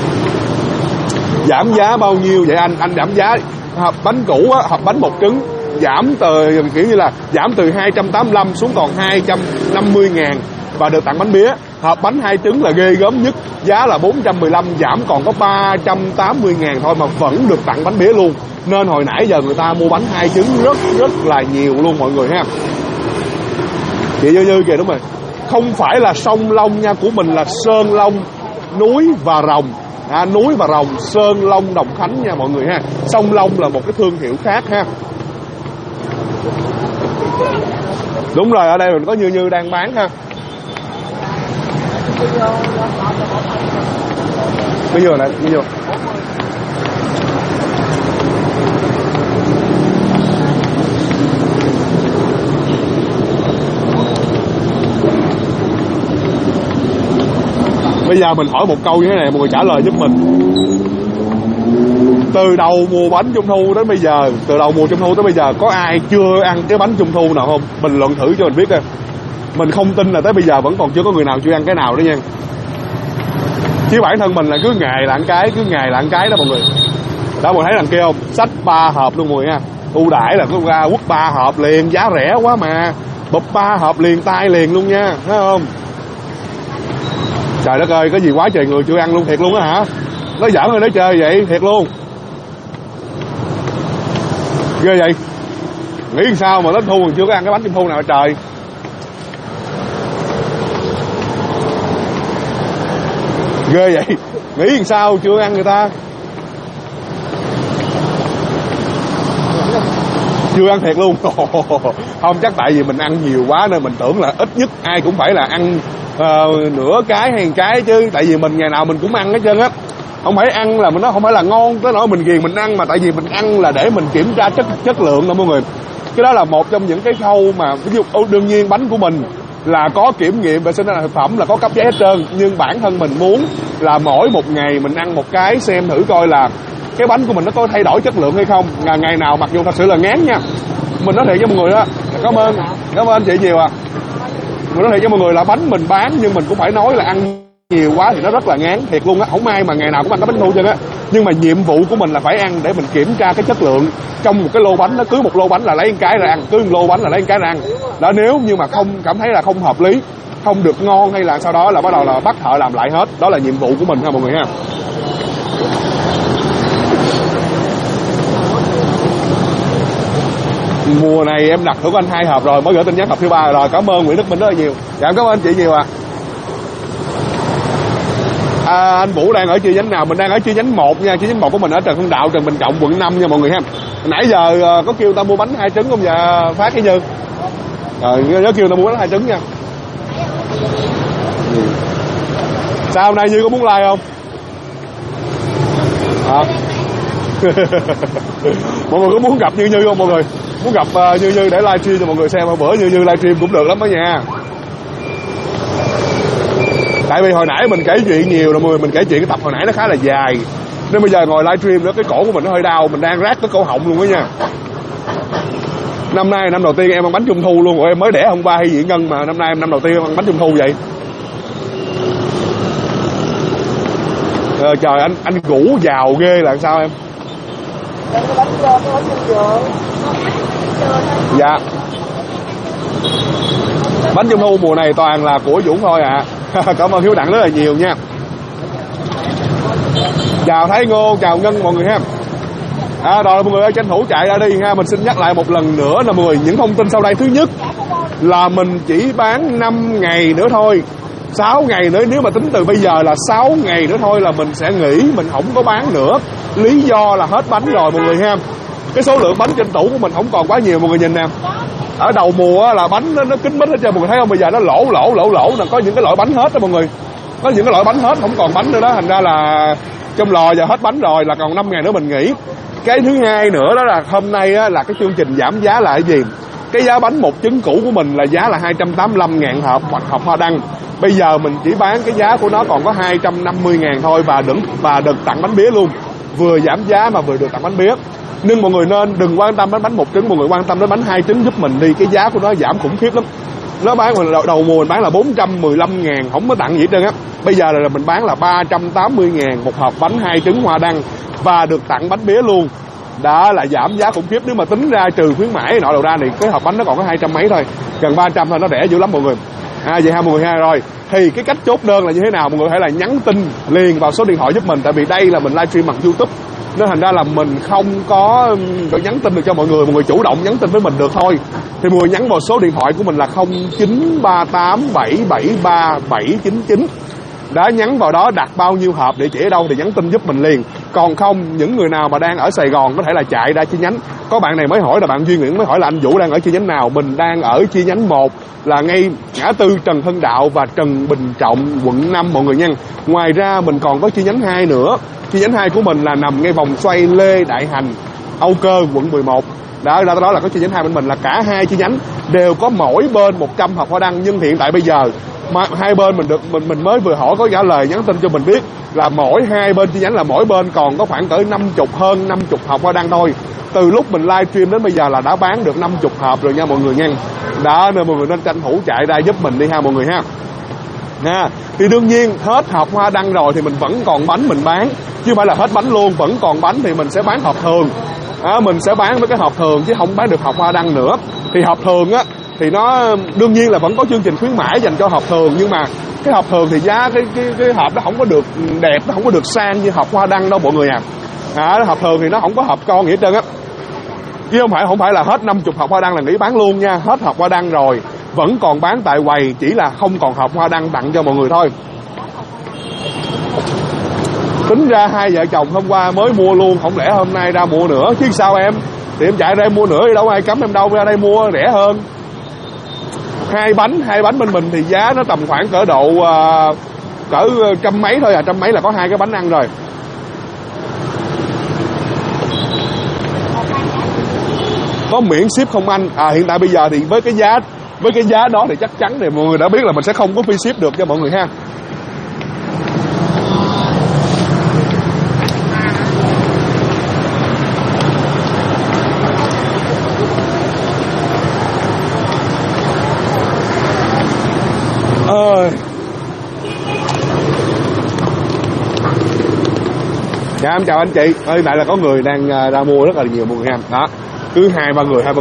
Speaker 1: Giảm giá bao nhiêu vậy anh? Anh giảm giá hộp bánh cũ á, hộp bánh 1 trứng giảm từ kiểu như là giảm từ 285 xuống còn 250.000 và được tặng bánh bía. Hộp bánh 2 trứng là ghê gớm nhất, giá là 415, giảm còn có 380.000 thôi mà vẫn được tặng bánh bía luôn. Nên hồi nãy giờ người ta mua bánh 2 trứng rất là nhiều luôn mọi người ha. Chị Như kìa, đúng rồi, không phải là sông Long nha, của mình là Sơn Long, núi và rồng. Núi và rồng, Sơn Long Đồng Khánh nha mọi người ha. Sông Long là một cái thương hiệu khác ha. Đúng rồi, ở đây mình có Như đang bán ha. Bây giờ này, bây giờ bây giờ mình hỏi một câu như thế này, mọi người trả lời giúp mình. Từ đầu mùa bánh trung thu đến bây giờ, từ đầu mùa trung thu tới bây giờ, có ai chưa ăn cái bánh trung thu nào không? Bình luận thử cho mình biết coi. Mình không tin là tới bây giờ vẫn còn chưa có người nào chưa ăn cái nào đó nha. Chứ bản thân mình là cứ ngày là ăn cái đó mọi người. Đó mọi người thấy đằng kia không? Xách 3 hộp luôn mọi người ha. Ưu đãi là có ra quất 3 hộp liền, giá rẻ quá mà. Bụp 3 hộp liền tay liền luôn nha, thấy không? Trời đất ơi, có gì quá trời người chưa ăn luôn, thiệt luôn á hả? Nó giỡn rồi nói chơi vậy, thiệt luôn. Ghê vậy. Nghĩ sao mà đến thu còn chưa có ăn cái bánh trung thu nào trời. Ghê vậy. Nghĩ sao chưa ăn người ta. Chưa ăn thiệt luôn. Không, chắc tại vì mình ăn nhiều quá nên mình tưởng là ít nhất ai cũng phải là ăn nửa cái hay 1 cái chứ. Tại vì mình ngày nào mình cũng ăn hết trơn á. Không phải ăn là nó không phải là ngon tới nỗi mình ghiền mình ăn, mà tại vì mình ăn là để mình kiểm tra chất lượng đó mọi người. Cái đó là một trong những cái khâu mà ví dụ đương nhiên bánh của mình là có kiểm nghiệm vệ sinh an toàn thực phẩm, là có cấp giấy hết trơn, nhưng bản thân mình muốn là mỗi một ngày mình ăn một cái xem thử coi là cái bánh của mình nó có thay đổi chất lượng hay không. Ngày nào mặc dù thật sự là ngán nha, mình nói thiệt với mọi người đó. Cảm ơn chị nhiều à. Mình nói thiệt với mọi người là bánh mình bán nhưng mình cũng phải nói là ăn nhiều quá thì nó rất là ngán thiệt luôn á. Không ai mà ngày nào cũng ăn cái bánh thu chân á. Nhưng mà nhiệm vụ của mình là phải ăn để mình kiểm tra cái chất lượng trong một cái lô bánh. Nó cứ một lô bánh là lấy 1 cái ra ăn, cứ một lô bánh là lấy 1 cái ra ăn đó. Nếu như mà không cảm thấy là không hợp lý, không được ngon hay là sau đó là bắt đầu là bắt thợ làm lại hết. Đó là nhiệm vụ của mình ha mọi người ha. Mùa này em đặt thử của anh 2 hộp rồi, mới gửi tin nhắn hộp thứ 3 rồi. Cảm ơn Nguyễn Đức Minh rất là nhiều. Dạ cảm ơn chị nhiều ạ. Anh Vũ đang ở chi nhánh nào? Mình đang ở chi nhánh 1 nha. Chi nhánh 1 của mình ở Trần Hưng Đạo, Trần Bình Trọng, quận 5 nha mọi người ha. Nãy giờ có kêu ta mua bánh 2 trứng không dạ Phát hay Như? Rồi nhớ kêu ta mua bánh 2 trứng nha. Sao hôm nay Như có muốn like không? Mọi người có muốn gặp Như không mọi người? Muốn gặp Như để livestream cho mọi người xem. Bữa Như livestream cũng được lắm đó nha. Tại vì hồi nãy mình kể chuyện nhiều rồi mọi người, mình kể chuyện cái tập hồi nãy nó khá là dài, nên bây giờ ngồi livestream đó cái cổ của mình nó hơi đau, mình đang rát cái cổ họng luôn đó nha. Năm nay năm đầu tiên em ăn bánh trung thu luôn. Ủa, em mới đẻ hôm qua hay gì Ngân mà năm nay em năm đầu tiên em ăn bánh trung thu vậy? Trời anh ngủ giàu ghê là sao em? Dạ. Bánh trung thu mùa này toàn là của Dũng thôi ạ. Cảm ơn Hiếu Đặng rất là nhiều nha. Chào Thái Ngô, chào Ngân mọi người ha. Rồi mọi người ơi, tranh thủ chạy ra đi ha. Mình xin nhắc lại một lần nữa là mọi người, những thông tin sau đây. Thứ nhất là mình chỉ bán 5 ngày nữa thôi, 6 ngày nữa. Nếu mà tính từ bây giờ là 6 ngày nữa thôi là mình sẽ nghỉ, mình không có bán nữa. Lý do là hết bánh rồi mọi người ha. Cái số lượng bánh trên tủ của mình không còn quá nhiều mọi người nhìn nè. Ở đầu mùa là bánh nó kín mít hết trơn, mọi người thấy không? Bây giờ nó lỗ là có những cái loại bánh hết đó mọi người. Có những cái loại bánh hết, không còn bánh nữa đó. Thành ra là trong lò giờ hết bánh rồi, là còn 5 ngày nữa mình nghỉ. Cái thứ hai nữa đó là hôm nay á, là cái chương trình giảm giá là cái gì? Cái giá bánh 1 trứng cũ của mình là giá là 285.000 hộp hoặc hộp hoa đăng. Bây giờ mình chỉ bán cái giá của nó còn có 250.000 thôi, và được tặng bánh bía luôn. Vừa giảm giá mà vừa được tặng bánh bía. Nhưng mọi người nên đừng quan tâm đến bánh 1 trứng, mọi người quan tâm đến bánh 2 trứng giúp mình đi. Cái giá của nó giảm khủng khiếp lắm. Nó bán đầu mùa mình bán là 415.000, không có tặng gì hết trơn á. Bây giờ là mình bán là 380.000 một hộp bánh 2 trứng hoa đăng và được tặng bánh bía luôn. Đó là giảm giá khủng khiếp. Nếu mà tính ra trừ khuyến mãi nọ đầu ra thì cái hộp bánh nó còn có 200 mấy thôi, gần 300 thôi, nó rẻ dữ lắm mọi người. Vậy ha mọi người ha. Rồi thì cái cách chốt đơn là như thế nào? Mọi người có thể là nhắn tin liền vào số điện thoại giúp mình, tại vì đây là mình livestream bằng YouTube nên thành ra là mình không có nhắn tin được cho mọi người chủ động nhắn tin với mình được thôi. Thì mọi người nhắn vào số điện thoại của mình là 0938773799. Đã nhắn vào đó đặt bao nhiêu hộp, địa chỉ ở đâu thì nhắn tin giúp mình liền. Còn không, những người nào mà đang ở Sài Gòn có thể là chạy ra chi nhánh. Có bạn này mới hỏi là bạn Duy Nguyễn mới hỏi là anh Vũ đang ở chi nhánh nào. Mình đang ở chi nhánh 1 là ngay ngã tư Trần Hưng Đạo và Trần Bình Trọng, quận 5 mọi người nha. Ngoài ra mình còn có chi nhánh 2 nữa. Chi nhánh 2 của mình là nằm ngay vòng xoay Lê Đại Hành, Âu Cơ, quận 11. Đó là có chi nhánh 2 bên mình, là cả hai chi nhánh đều có mỗi bên 100 hộp hoa đăng. Nhưng hiện tại bây giờ mà hai bên mình mới vừa hỏi có trả lời nhắn tin cho mình biết là mỗi hai bên chi nhánh là mỗi bên còn có khoảng cỡ hơn 50 hộp hoa đăng thôi. Từ lúc mình livestream đến bây giờ là đã bán được 50 hộp rồi nha mọi người nha. Đó nên mọi người nên tranh thủ chạy ra giúp mình đi ha mọi người ha. Thì đương nhiên hết hộp hoa đăng rồi thì mình vẫn còn bánh mình bán, chứ không phải là hết bánh luôn. Vẫn còn bánh thì mình sẽ bán hộp thường. Mình sẽ bán với cái hộp thường chứ không bán được hộp hoa đăng nữa. Thì hộp thường á thì nó đương nhiên là vẫn có chương trình khuyến mãi dành cho hộp thường, nhưng mà cái hộp thường thì giá cái hộp nó không có được đẹp, nó không có được sang như hộp hoa đăng đâu mọi người hộp thường thì nó không có hộp con gì hết trơn á. Chứ không phải là hết 50 hộp hoa đăng là nghỉ bán luôn nha. Hết hộp hoa đăng rồi vẫn còn bán tại quầy, chỉ là không còn hộp hoa đăng tặng cho mọi người thôi. Tính ra hai vợ chồng hôm qua mới mua luôn, không lẽ hôm nay ra mua nữa chứ sao em? Thì em chạy ra em mua nữa thì đâu ai cấm em đâu, ra đây mua rẻ hơn. Hai bánh bên mình thì giá nó tầm khoảng cỡ độ cỡ trăm mấy thôi trăm mấy là có 2 cái bánh ăn rồi. Có miễn ship không anh? Hiện tại bây giờ thì với cái giá đó thì chắc chắn thì mọi người đã biết là mình sẽ không có free ship được cho mọi người ha. Dạ em chào anh chị. Hiện tại là có người đang ra mua rất là nhiều mọi người ha. Đó, cứ hai ba người.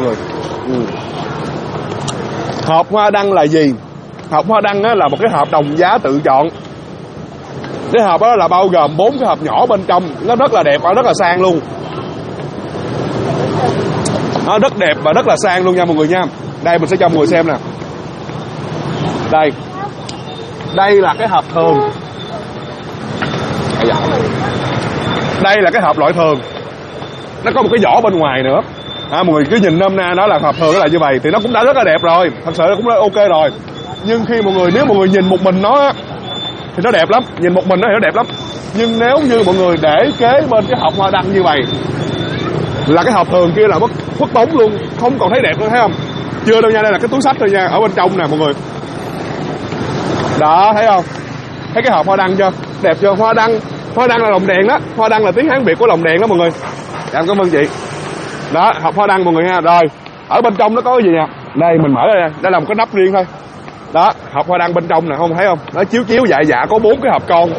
Speaker 1: Hộp hoa đăng là gì? Hộp hoa đăng á là một cái hộp đồng giá tự chọn. Cái hộp đó là bao gồm 4 cái hộp nhỏ bên trong, nó rất là đẹp và rất là sang luôn. Nó rất đẹp và rất là sang luôn nha mọi người nha. Đây mình sẽ cho mọi người xem nè. Đây là cái hộp thường. Đây là cái hộp loại thường. Nó có một cái vỏ bên ngoài nữa. Mọi người cứ nhìn nôm na nó là hộp thường, nó là như vậy thì nó cũng đã rất là đẹp rồi. Thật sự nó cũng đã ok rồi. Nhưng nếu mọi người nhìn một mình nó thì nó đẹp lắm, nhìn một mình nó thì nó đẹp lắm. Nhưng nếu như mọi người để kế bên cái hộp hoa đăng như vậy là cái hộp thường kia là khuất bóng luôn, không còn thấy đẹp nữa, thấy không? Chưa đâu nha, đây là cái túi xách thôi nha, ở bên trong nè mọi người. Đó, thấy không? Thấy cái hộp hoa đăng chưa? Đẹp chưa? Hoa đăng là lồng đèn đó. Hoa đăng là tiếng Hán Việt của lồng đèn đó mọi người. Dạ, em cảm ơn chị. Đó, hộp hoa đăng mọi người ha. Rồi, ở bên trong nó có cái gì nè? Đây mình mở ra, đây là một cái nắp riêng thôi. Đó, hộp hoa đăng bên trong nè, không thấy không? Nó chiếu dạ có 4 cái hộp con.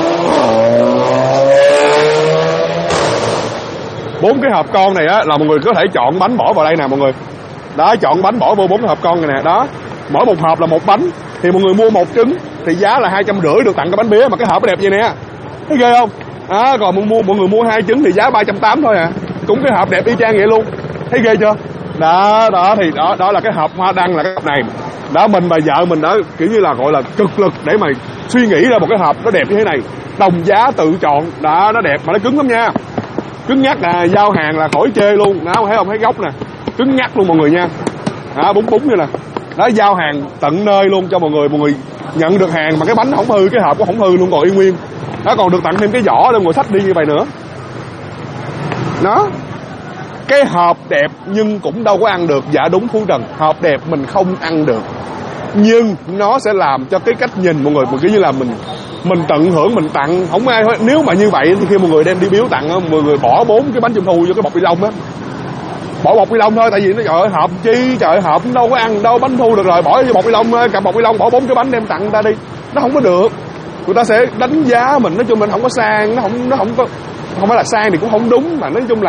Speaker 1: 4 cái hộp con này á là mọi người có thể chọn bánh bỏ vào đây nè mọi người. Đó, chọn bánh bỏ vô 4 cái hộp con này nè. Đó, mỗi một hộp là một bánh. Thì mọi người mua 1 trứng thì giá là 250 được tặng cái bánh bía, mà cái hộp nó đẹp vậy nè. Thấy ghê không? Còn mọi người mua 2 trứng thì giá 380 thôi à. Cũng cái hộp đẹp y chang vậy luôn. Thấy ghê chưa? Đó thì đó là cái hộp hoa đăng, là cái hộp này. Đó, mình và vợ mình đã kiểu như là gọi là cực lực để mà suy nghĩ ra một cái hộp nó đẹp như thế này. Đồng giá tự chọn. Đó, nó đẹp mà nó cứng lắm nha. Cứng nhắc giao hàng là khỏi chê luôn. Đó, thấy không? Thấy góc nè. Cứng nhắc luôn mọi người nha. Đó, búng như nè. Đó, giao hàng tận nơi luôn cho mọi người nhận được hàng mà cái bánh không hư, cái hộp cũng không hư luôn, còn y nguyên. Đó, còn được tặng thêm cái vỏ để mọi người xách đi như vậy nữa. Đó, cái hộp đẹp nhưng cũng đâu có ăn được. Dạ đúng Phú Trần, hộp đẹp mình không ăn được, nhưng nó sẽ làm cho cái cách nhìn mọi người kiểu như là mình tận hưởng, mình tặng không ai. Nếu mà như vậy thì khi mọi người đem đi biếu tặng, mọi người bỏ 4 cái bánh trung thu vô cái bọc ni lông á, bỏ bọc ni lông thôi, tại vì nó trời ơi hộp chi, trời hộp đâu có ăn đâu, bánh thu được rồi bỏ vô bọc ni lông, cầm bọc ni lông bỏ 4 cái bánh đem tặng người ta đi, nó không có được. Người ta sẽ đánh giá mình, nói chung mình không có sang, nó không phải là sang thì cũng không đúng, mà nói chung là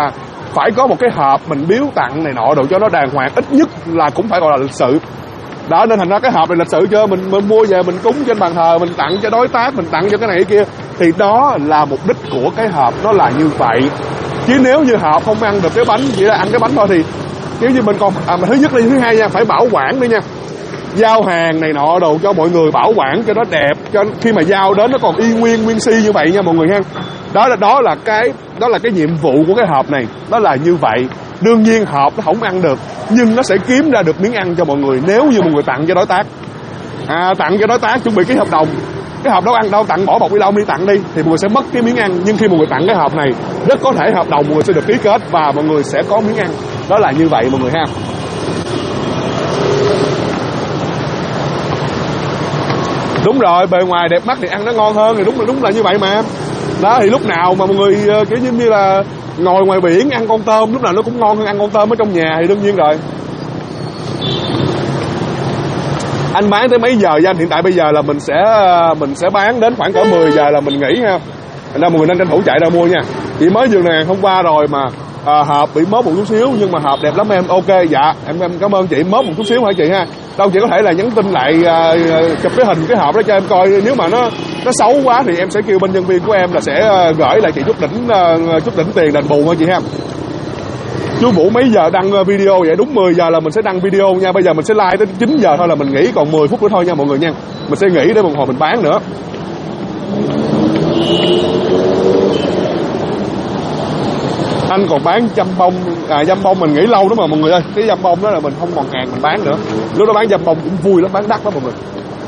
Speaker 1: phải có một cái hộp mình biếu tặng này nọ đồ cho nó đàng hoàng, ít nhất là cũng phải gọi là lịch sự. Đó, nên thành ra cái hộp này lịch sự chưa, mình mua về mình cúng trên bàn thờ, mình tặng cho đối tác, mình tặng cho cái này cái kia, thì đó là mục đích của cái hộp, nó là như vậy. Chứ nếu như hộp không ăn được cái bánh, chỉ là ăn cái bánh thôi thì kiểu như mình còn thứ nhất là thứ hai nha, phải bảo quản nữa nha. Giao hàng này nọ đồ cho mọi người bảo quản cho nó đẹp, cho khi mà giao đến nó còn y nguyên si như vậy nha mọi người ha. Đó là cái nhiệm vụ của cái hộp này, đó là như vậy. Đương nhiên hộp nó không ăn được, nhưng nó sẽ kiếm ra được miếng ăn cho mọi người nếu như mọi người tặng cho đối tác. Tặng cho đối tác chuẩn bị cái hợp đồng, cái hộp đâu ăn đâu, tặng bỏ bọc ni lông đi tặng đi thì mọi người sẽ mất cái miếng ăn. Nhưng khi mọi người tặng cái hộp này, rất có thể hợp đồng mọi người sẽ được ký kết và mọi người sẽ có miếng ăn. Đó là như vậy mọi người ha. Đúng rồi, bề ngoài đẹp mắt thì ăn nó ngon hơn, thì đúng là như vậy mà. Đó, thì lúc nào mà mọi người kiểu như là ngồi ngoài biển ăn con tôm, lúc nào nó cũng ngon hơn ăn con tôm ở trong nhà thì đương nhiên rồi. Anh bán tới mấy giờ vậy anh? Hiện tại bây giờ là mình sẽ bán đến khoảng cỡ 10 giờ là mình nghỉ ha. Thành ra mọi người nên tranh thủ chạy ra mua nha. Chị mới vừa nè hôm qua rồi mà hộp bị móp một chút xíu, nhưng mà hộp đẹp lắm em. Ok, dạ em cảm ơn chị. Móp một chút xíu hả chị ha? Đâu chị có thể là nhắn tin lại chụp cái hình cái hộp đó cho em coi. Nếu mà nó xấu quá thì em sẽ kêu bên nhân viên của em là sẽ gửi lại chị chút đỉnh tiền đền bù thôi chị ha. Chú Vũ mấy giờ đăng video vậy? Đúng 10 giờ là mình sẽ đăng video nha. Bây giờ mình sẽ live tới 9 giờ thôi là mình nghỉ, còn 10 phút nữa thôi nha mọi người nha. Mình sẽ nghỉ để một hồi mình bán nữa. Anh còn bán dăm bông mình nghỉ lâu đó mà mọi người ơi. Cái dăm bông đó là mình không còn hàng mình bán nữa. Lúc đó bán dăm bông cũng vui lắm, bán đắt lắm mọi người.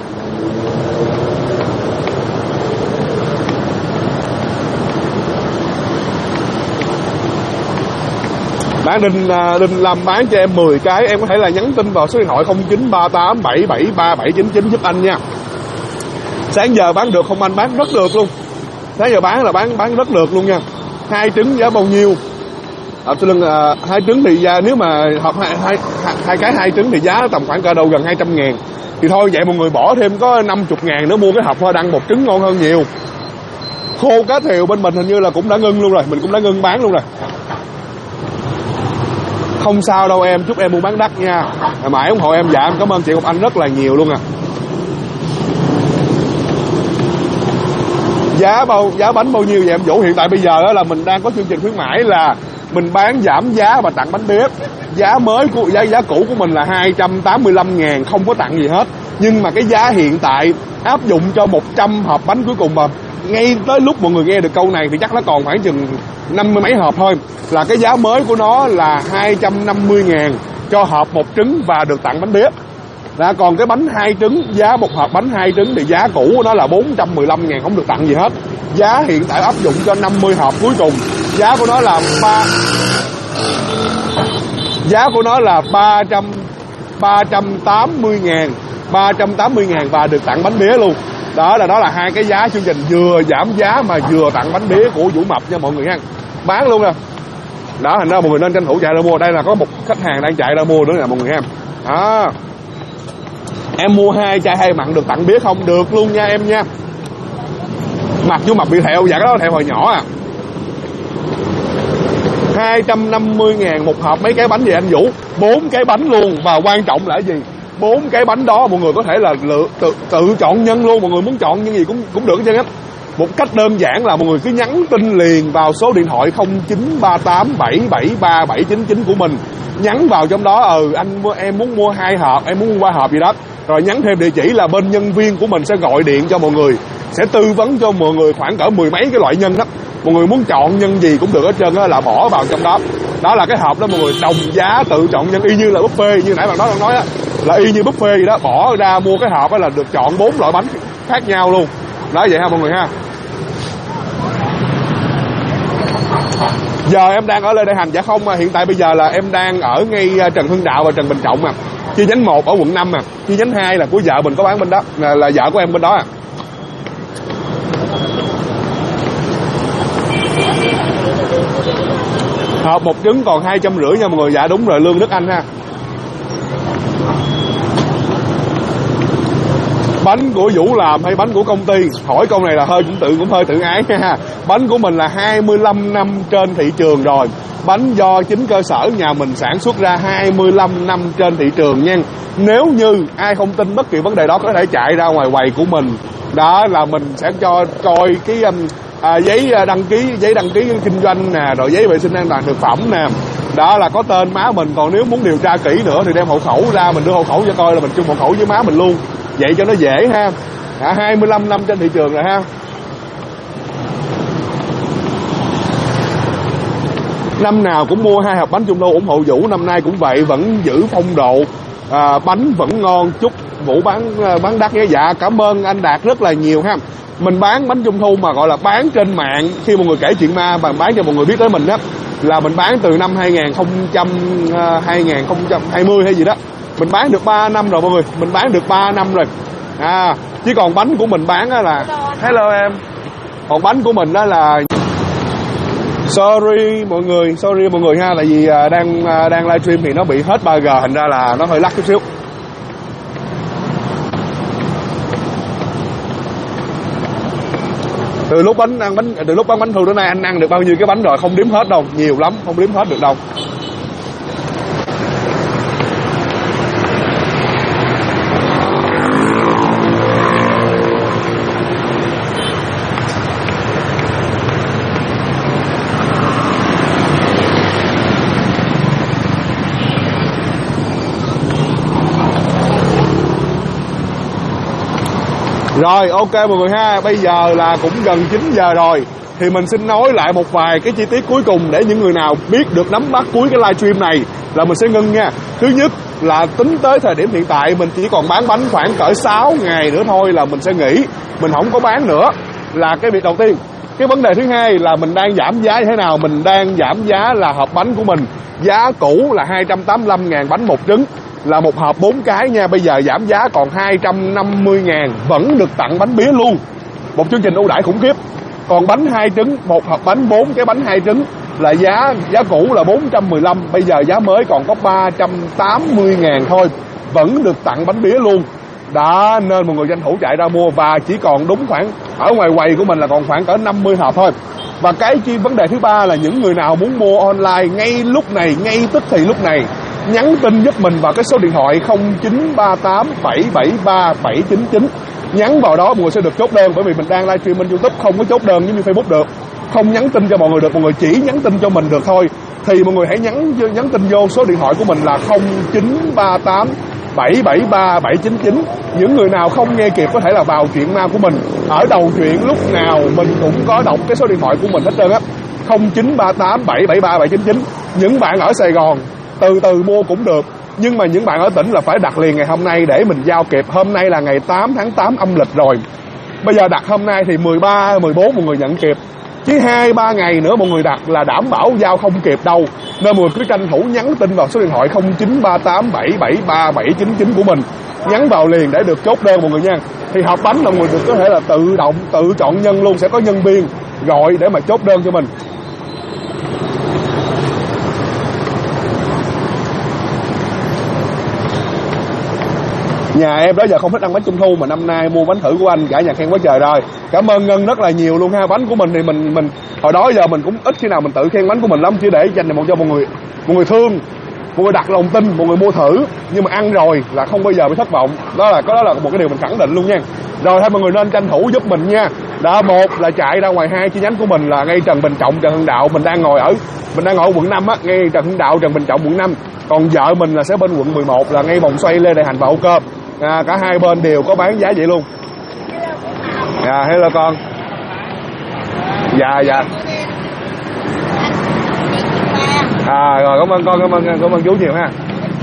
Speaker 1: Bạn Đình làm bán cho em 10 cái, em có thể là nhắn tin vào số điện thoại 0938773799 giúp anh nha. Sáng giờ bán được không anh? Bán rất được luôn. Sáng giờ bán là bán rất được luôn nha. 2 trứng giá bao nhiêu? Hai trứng thì nếu mà hộp hai cái 2 trứng thì giá tầm khoảng cỡ đâu gần 200.000. Thì thôi vậy mọi người bỏ thêm có 50.000 nữa mua cái hộp hoa đăng 1 trứng ngon hơn nhiều. Khô cá thiều bên mình hình như là cũng đã ngưng luôn rồi, mình cũng đã ngưng bán luôn rồi. Không sao đâu em, chúc em buôn bán đắt nha. Mãi ủng hộ em. Dạ em cảm ơn chị Ngọc Anh rất là nhiều luôn à. Giá bánh bao nhiêu vậy em Vũ? Hiện tại bây giờ là mình đang có chương trình khuyến mãi là mình bán giảm giá và tặng bánh biếc. Giá mới của giá cũ của mình là 285.000, không có tặng gì hết. Nhưng mà cái giá hiện tại áp dụng cho 100 hộp bánh cuối cùng mà ngay tới lúc mọi người nghe được câu này thì chắc nó còn khoảng chừng 50 mấy hộp thôi, là cái giá mới của nó là 250.000 cho hộp 1 trứng và được tặng bánh biếc. Đã, còn cái bánh 2 trứng, giá một hộp bánh 2 trứng thì giá cũ của nó là 415.000, không được tặng gì hết. Giá hiện tại áp dụng cho 50 hộp cuối cùng, giá của nó là 380.000 và được tặng bánh bía luôn. Đó là 2 cái giá chương trình vừa giảm giá mà vừa tặng bánh bía của Vũ Mập nha mọi người ha. Bán luôn nè. Đó, thành ra mọi người nên tranh thủ chạy ra mua. Đây là có một khách hàng đang chạy ra mua nữa nè mọi người ha. Đó. Em mua 2 chai 2 mặn được tặng bía không? Được luôn nha em nha. Mặt Vũ Mập bị thẹo, dạ cái đó thẹo hồi nhỏ à. 250.000 một hộp mấy cái bánh vậy anh Vũ? 4 cái bánh luôn. Và quan trọng là cái gì? 4 cái bánh đó mọi người có thể là tự chọn nhân luôn. Mọi người muốn chọn nhân gì cũng được hết trơn á. Một cách đơn giản là mọi người cứ nhắn tin liền vào số điện thoại 0938773799 của mình. Nhắn vào trong đó em muốn mua 2 hộp, em muốn mua 3 hộp gì đó. Rồi nhắn thêm địa chỉ là bên nhân viên của mình sẽ gọi điện cho mọi người, sẽ tư vấn cho mọi người khoảng cỡ 10 mấy cái loại nhân đó. Mọi người muốn chọn nhân gì cũng được hết trơn á, là bỏ vào trong đó. Đó là cái hộp đó mọi người, đồng giá tự chọn nhân, y như là buffet, như nãy bạn nói á, là y như buffet vậy đó. Bỏ ra mua cái hộp đó là được chọn 4 loại bánh khác nhau luôn. Đó vậy ha mọi người ha. Giờ em đang ở Lê Đại Hành? Dạ không, mà hiện tại bây giờ là em đang ở ngay Trần Hưng Đạo và Trần Bình Trọng à. Chi nhánh 1 ở quận 5 à. Chi nhánh 2 là của vợ mình có bán bên đó, là vợ của em bên đó à. Hộp 1 trứng còn 250 nha mọi người. Dạ đúng rồi, Lương Đức Anh ha. Bánh của Vũ làm hay bánh của công ty? Hỏi câu này là cũng hơi tự ái ha. Bánh của mình là 25 năm trên thị trường rồi. Bánh do chính cơ sở nhà mình sản xuất ra 25 năm trên thị trường nha. Nếu như ai không tin bất kỳ vấn đề đó có thể chạy ra ngoài quầy của mình. Đó là mình sẽ cho coi cái giấy đăng ký kinh doanh nè, rồi giấy vệ sinh an toàn thực phẩm nè. Đó là có tên má mình. Còn nếu muốn điều tra kỹ nữa thì đem hộ khẩu ra, mình đưa hộ khẩu cho coi là mình chung hộ khẩu với má mình luôn. Vậy cho nó dễ ha. 25 năm trên thị trường rồi ha. Năm nào cũng mua 2 hộp bánh trung thu ủng hộ Vũ, năm nay cũng vậy, vẫn giữ phong độ, bánh vẫn ngon. Chúc Vũ bán đắt nhé. Dạ cảm ơn anh Đạt rất là nhiều ha. Mình bán bánh trung thu mà gọi là bán trên mạng, khi mọi người kể chuyện ma mà bán cho mọi người biết tới mình đó, là mình bán từ năm 2020 hay gì đó. Mình bán được 3 năm rồi mọi người, mình bán được 3 năm rồi. Chứ còn bánh của mình bán đó là hello em. Còn bánh của mình đó là sorry mọi người ha, tại vì đang livestream thì nó bị hết 3G, thành ra là nó hơi lắc chút xíu. Từ lúc bán bánh thu đến nay anh ăn được bao nhiêu cái bánh rồi, không đếm hết đâu, nhiều lắm, không đếm hết được đâu. Rồi ok mọi người ha, bây giờ là cũng gần 9 giờ rồi. Thì mình xin nói lại một vài cái chi tiết cuối cùng để những người nào biết được nắm bắt cuối cái livestream này là mình sẽ ngưng nha. Thứ nhất là tính tới thời điểm hiện tại mình chỉ còn bán bánh khoảng cỡ 6 ngày nữa thôi là mình sẽ nghỉ, mình không có bán nữa, là cái việc đầu tiên. Cái vấn đề thứ hai là mình đang giảm giá như thế nào. Mình đang giảm giá là hộp bánh của mình, giá cũ là 285.000 bánh một trứng, là một hộp 4 cái nha. Bây giờ giảm giá còn 250.000, vẫn được tặng bánh bía luôn. Một chương trình ưu đãi khủng khiếp. Còn bánh 2 trứng, một hộp bánh 4 cái bánh 2 trứng là giá cũ là 415, bây giờ giá mới còn có 380.000 thôi, vẫn được tặng bánh bía luôn. Đó, nên mọi người tranh thủ chạy ra mua. Và chỉ còn đúng khoảng ở ngoài quầy của mình là còn khoảng cỡ 50 hộp thôi. Và cái vấn đề thứ ba là những người nào muốn mua online ngay lúc này, ngay tức thì lúc này, nhắn tin giúp mình vào cái số điện thoại 0938 773 799. Nhắn vào đó mọi người sẽ được chốt đơn, bởi vì mình đang livestream bên YouTube, không có chốt đơn giống như Facebook được, không nhắn tin cho mọi người được, mọi người chỉ nhắn tin cho mình được thôi. Thì mọi người hãy nhắn tin vô số điện thoại của mình là 0938 773 799. Những người nào không nghe kịp có thể là vào chuyện ma của mình, ở đầu chuyện lúc nào mình cũng có đọc cái số điện thoại của mình hết trơn á, 0938 773 799. Những bạn ở Sài Gòn từ từ mua cũng được, nhưng mà những bạn ở tỉnh là phải đặt liền ngày hôm nay để mình giao kịp. Hôm nay là ngày 8 tháng 8 âm lịch rồi, bây giờ đặt hôm nay thì 13, 14 mọi người nhận kịp, chứ 2-3 ngày nữa mọi người đặt là đảm bảo giao không kịp đâu. Nên mọi người cứ tranh thủ nhắn tin vào số điện thoại 0938 773 799 của mình, nhắn vào liền để được chốt đơn mọi người nha. Thì hộp bánh là mọi người được có thể là tự động tự chọn nhân luôn, sẽ có nhân viên gọi để mà chốt đơn cho mình. Nhà em đó giờ không thích ăn bánh trung thu mà năm nay mua bánh thử của anh, cả nhà khen quá trời rồi. Cảm ơn Ngân rất là nhiều luôn ha. Bánh của mình thì mình hồi đó giờ mình cũng ít khi nào mình tự khen bánh của mình lắm, chỉ để dành cho mọi người thương, mọi người đặt lòng tin, mọi người mua thử, nhưng mà ăn rồi là không bao giờ bị thất vọng. Đó là một cái điều mình khẳng định luôn nha. Rồi thôi mọi người nên tranh thủ giúp mình nha. Đó, một là chạy ra ngoài 2 chi nhánh của mình là ngay Trần Bình Trọng, Trần Hưng Đạo. Mình đang ngồi ở quận 5 á, ngay Trần Hưng Đạo, Trần Bình Trọng quận 5. Còn vợ mình là sẽ bên quận 11 là ngay vòng xoay Lê Đại Hành và Âu Cơ. Cả hai bên đều có bán giá vậy luôn. Hello con. Dạ. Rồi cảm ơn con, cảm ơn chú nhiều ha.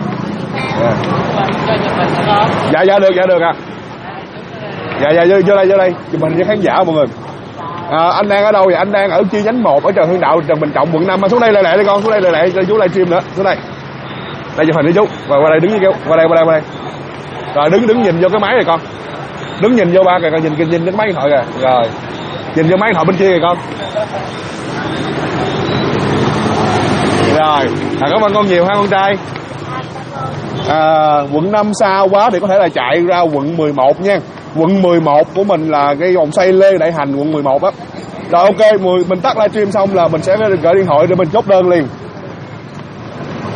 Speaker 1: Dạ được à. Dạ vô đây chụp hình với khán giả mọi người. Anh đang ở đâu vậy? Anh đang ở chi nhánh 1 ở Trần Hưng Đạo, Trần Bình Trọng quận 5. Xuống đây lại đi con, xuống đây lại cho chú livestream nữa. Xuống đây. Đây chụp hình với chú. Và qua đây đứng với chú. Qua đây. Rồi đứng nhìn vô cái máy này con. Đứng nhìn vô ba kìa con, nhìn cái máy điện thoại kìa. Rồi. Nhìn vô máy điện thoại bên kia kìa con. Rồi. Cảm ơn con nhiều ha con trai. Quận 5 xa quá thì có thể là chạy ra quận 11 nha. Quận 11 của mình là cái vòng xoay Lê Đại Hành quận 11 á. Rồi ok, mình tắt livestream xong là mình sẽ gửi điện thoại để mình chốt đơn liền.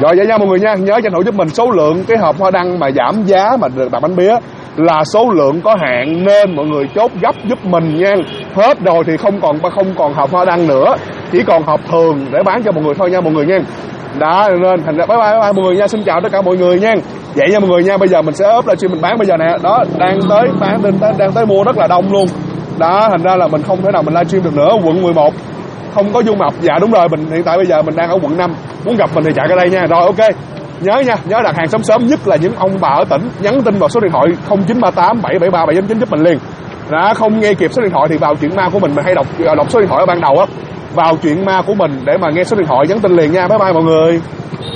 Speaker 1: Rồi vậy nha mọi người nha, nhớ tranh thủ giúp mình số lượng cái hộp hoa đăng mà giảm giá mà được đặt bánh pía là số lượng có hạn, nên mọi người chốt gấp giúp mình nha. Hết rồi thì không còn hộp hoa đăng nữa, chỉ còn hộp thường để bán cho mọi người thôi nha mọi người nha. Đó, nên thành ra bye bye mọi người nha, xin chào tất cả mọi người nha. Vậy nha mọi người nha, bây giờ mình sẽ up livestream mình bán bây giờ nè. Đó, đang tới bán đang tới mua rất là đông luôn. Đó, thành ra là mình không thể nào mình livestream được nữa. Quận 11 không có Dung Mập. Dạ đúng rồi, mình hiện tại bây giờ mình đang ở quận 5. Muốn gặp mình thì chạy ra đây nha. Rồi ok. Nhớ nha, nhớ đặt hàng sớm nhất là những ông bà ở tỉnh, nhắn tin vào số điện thoại 0938 773 799 giúp mình liền. Đó, không nghe kịp số điện thoại thì vào chuyện ma của mình hay đọc số điện thoại ở ban đầu á. Vào chuyện ma của mình để mà nghe số điện thoại nhắn tin liền nha. Bye bye mọi người.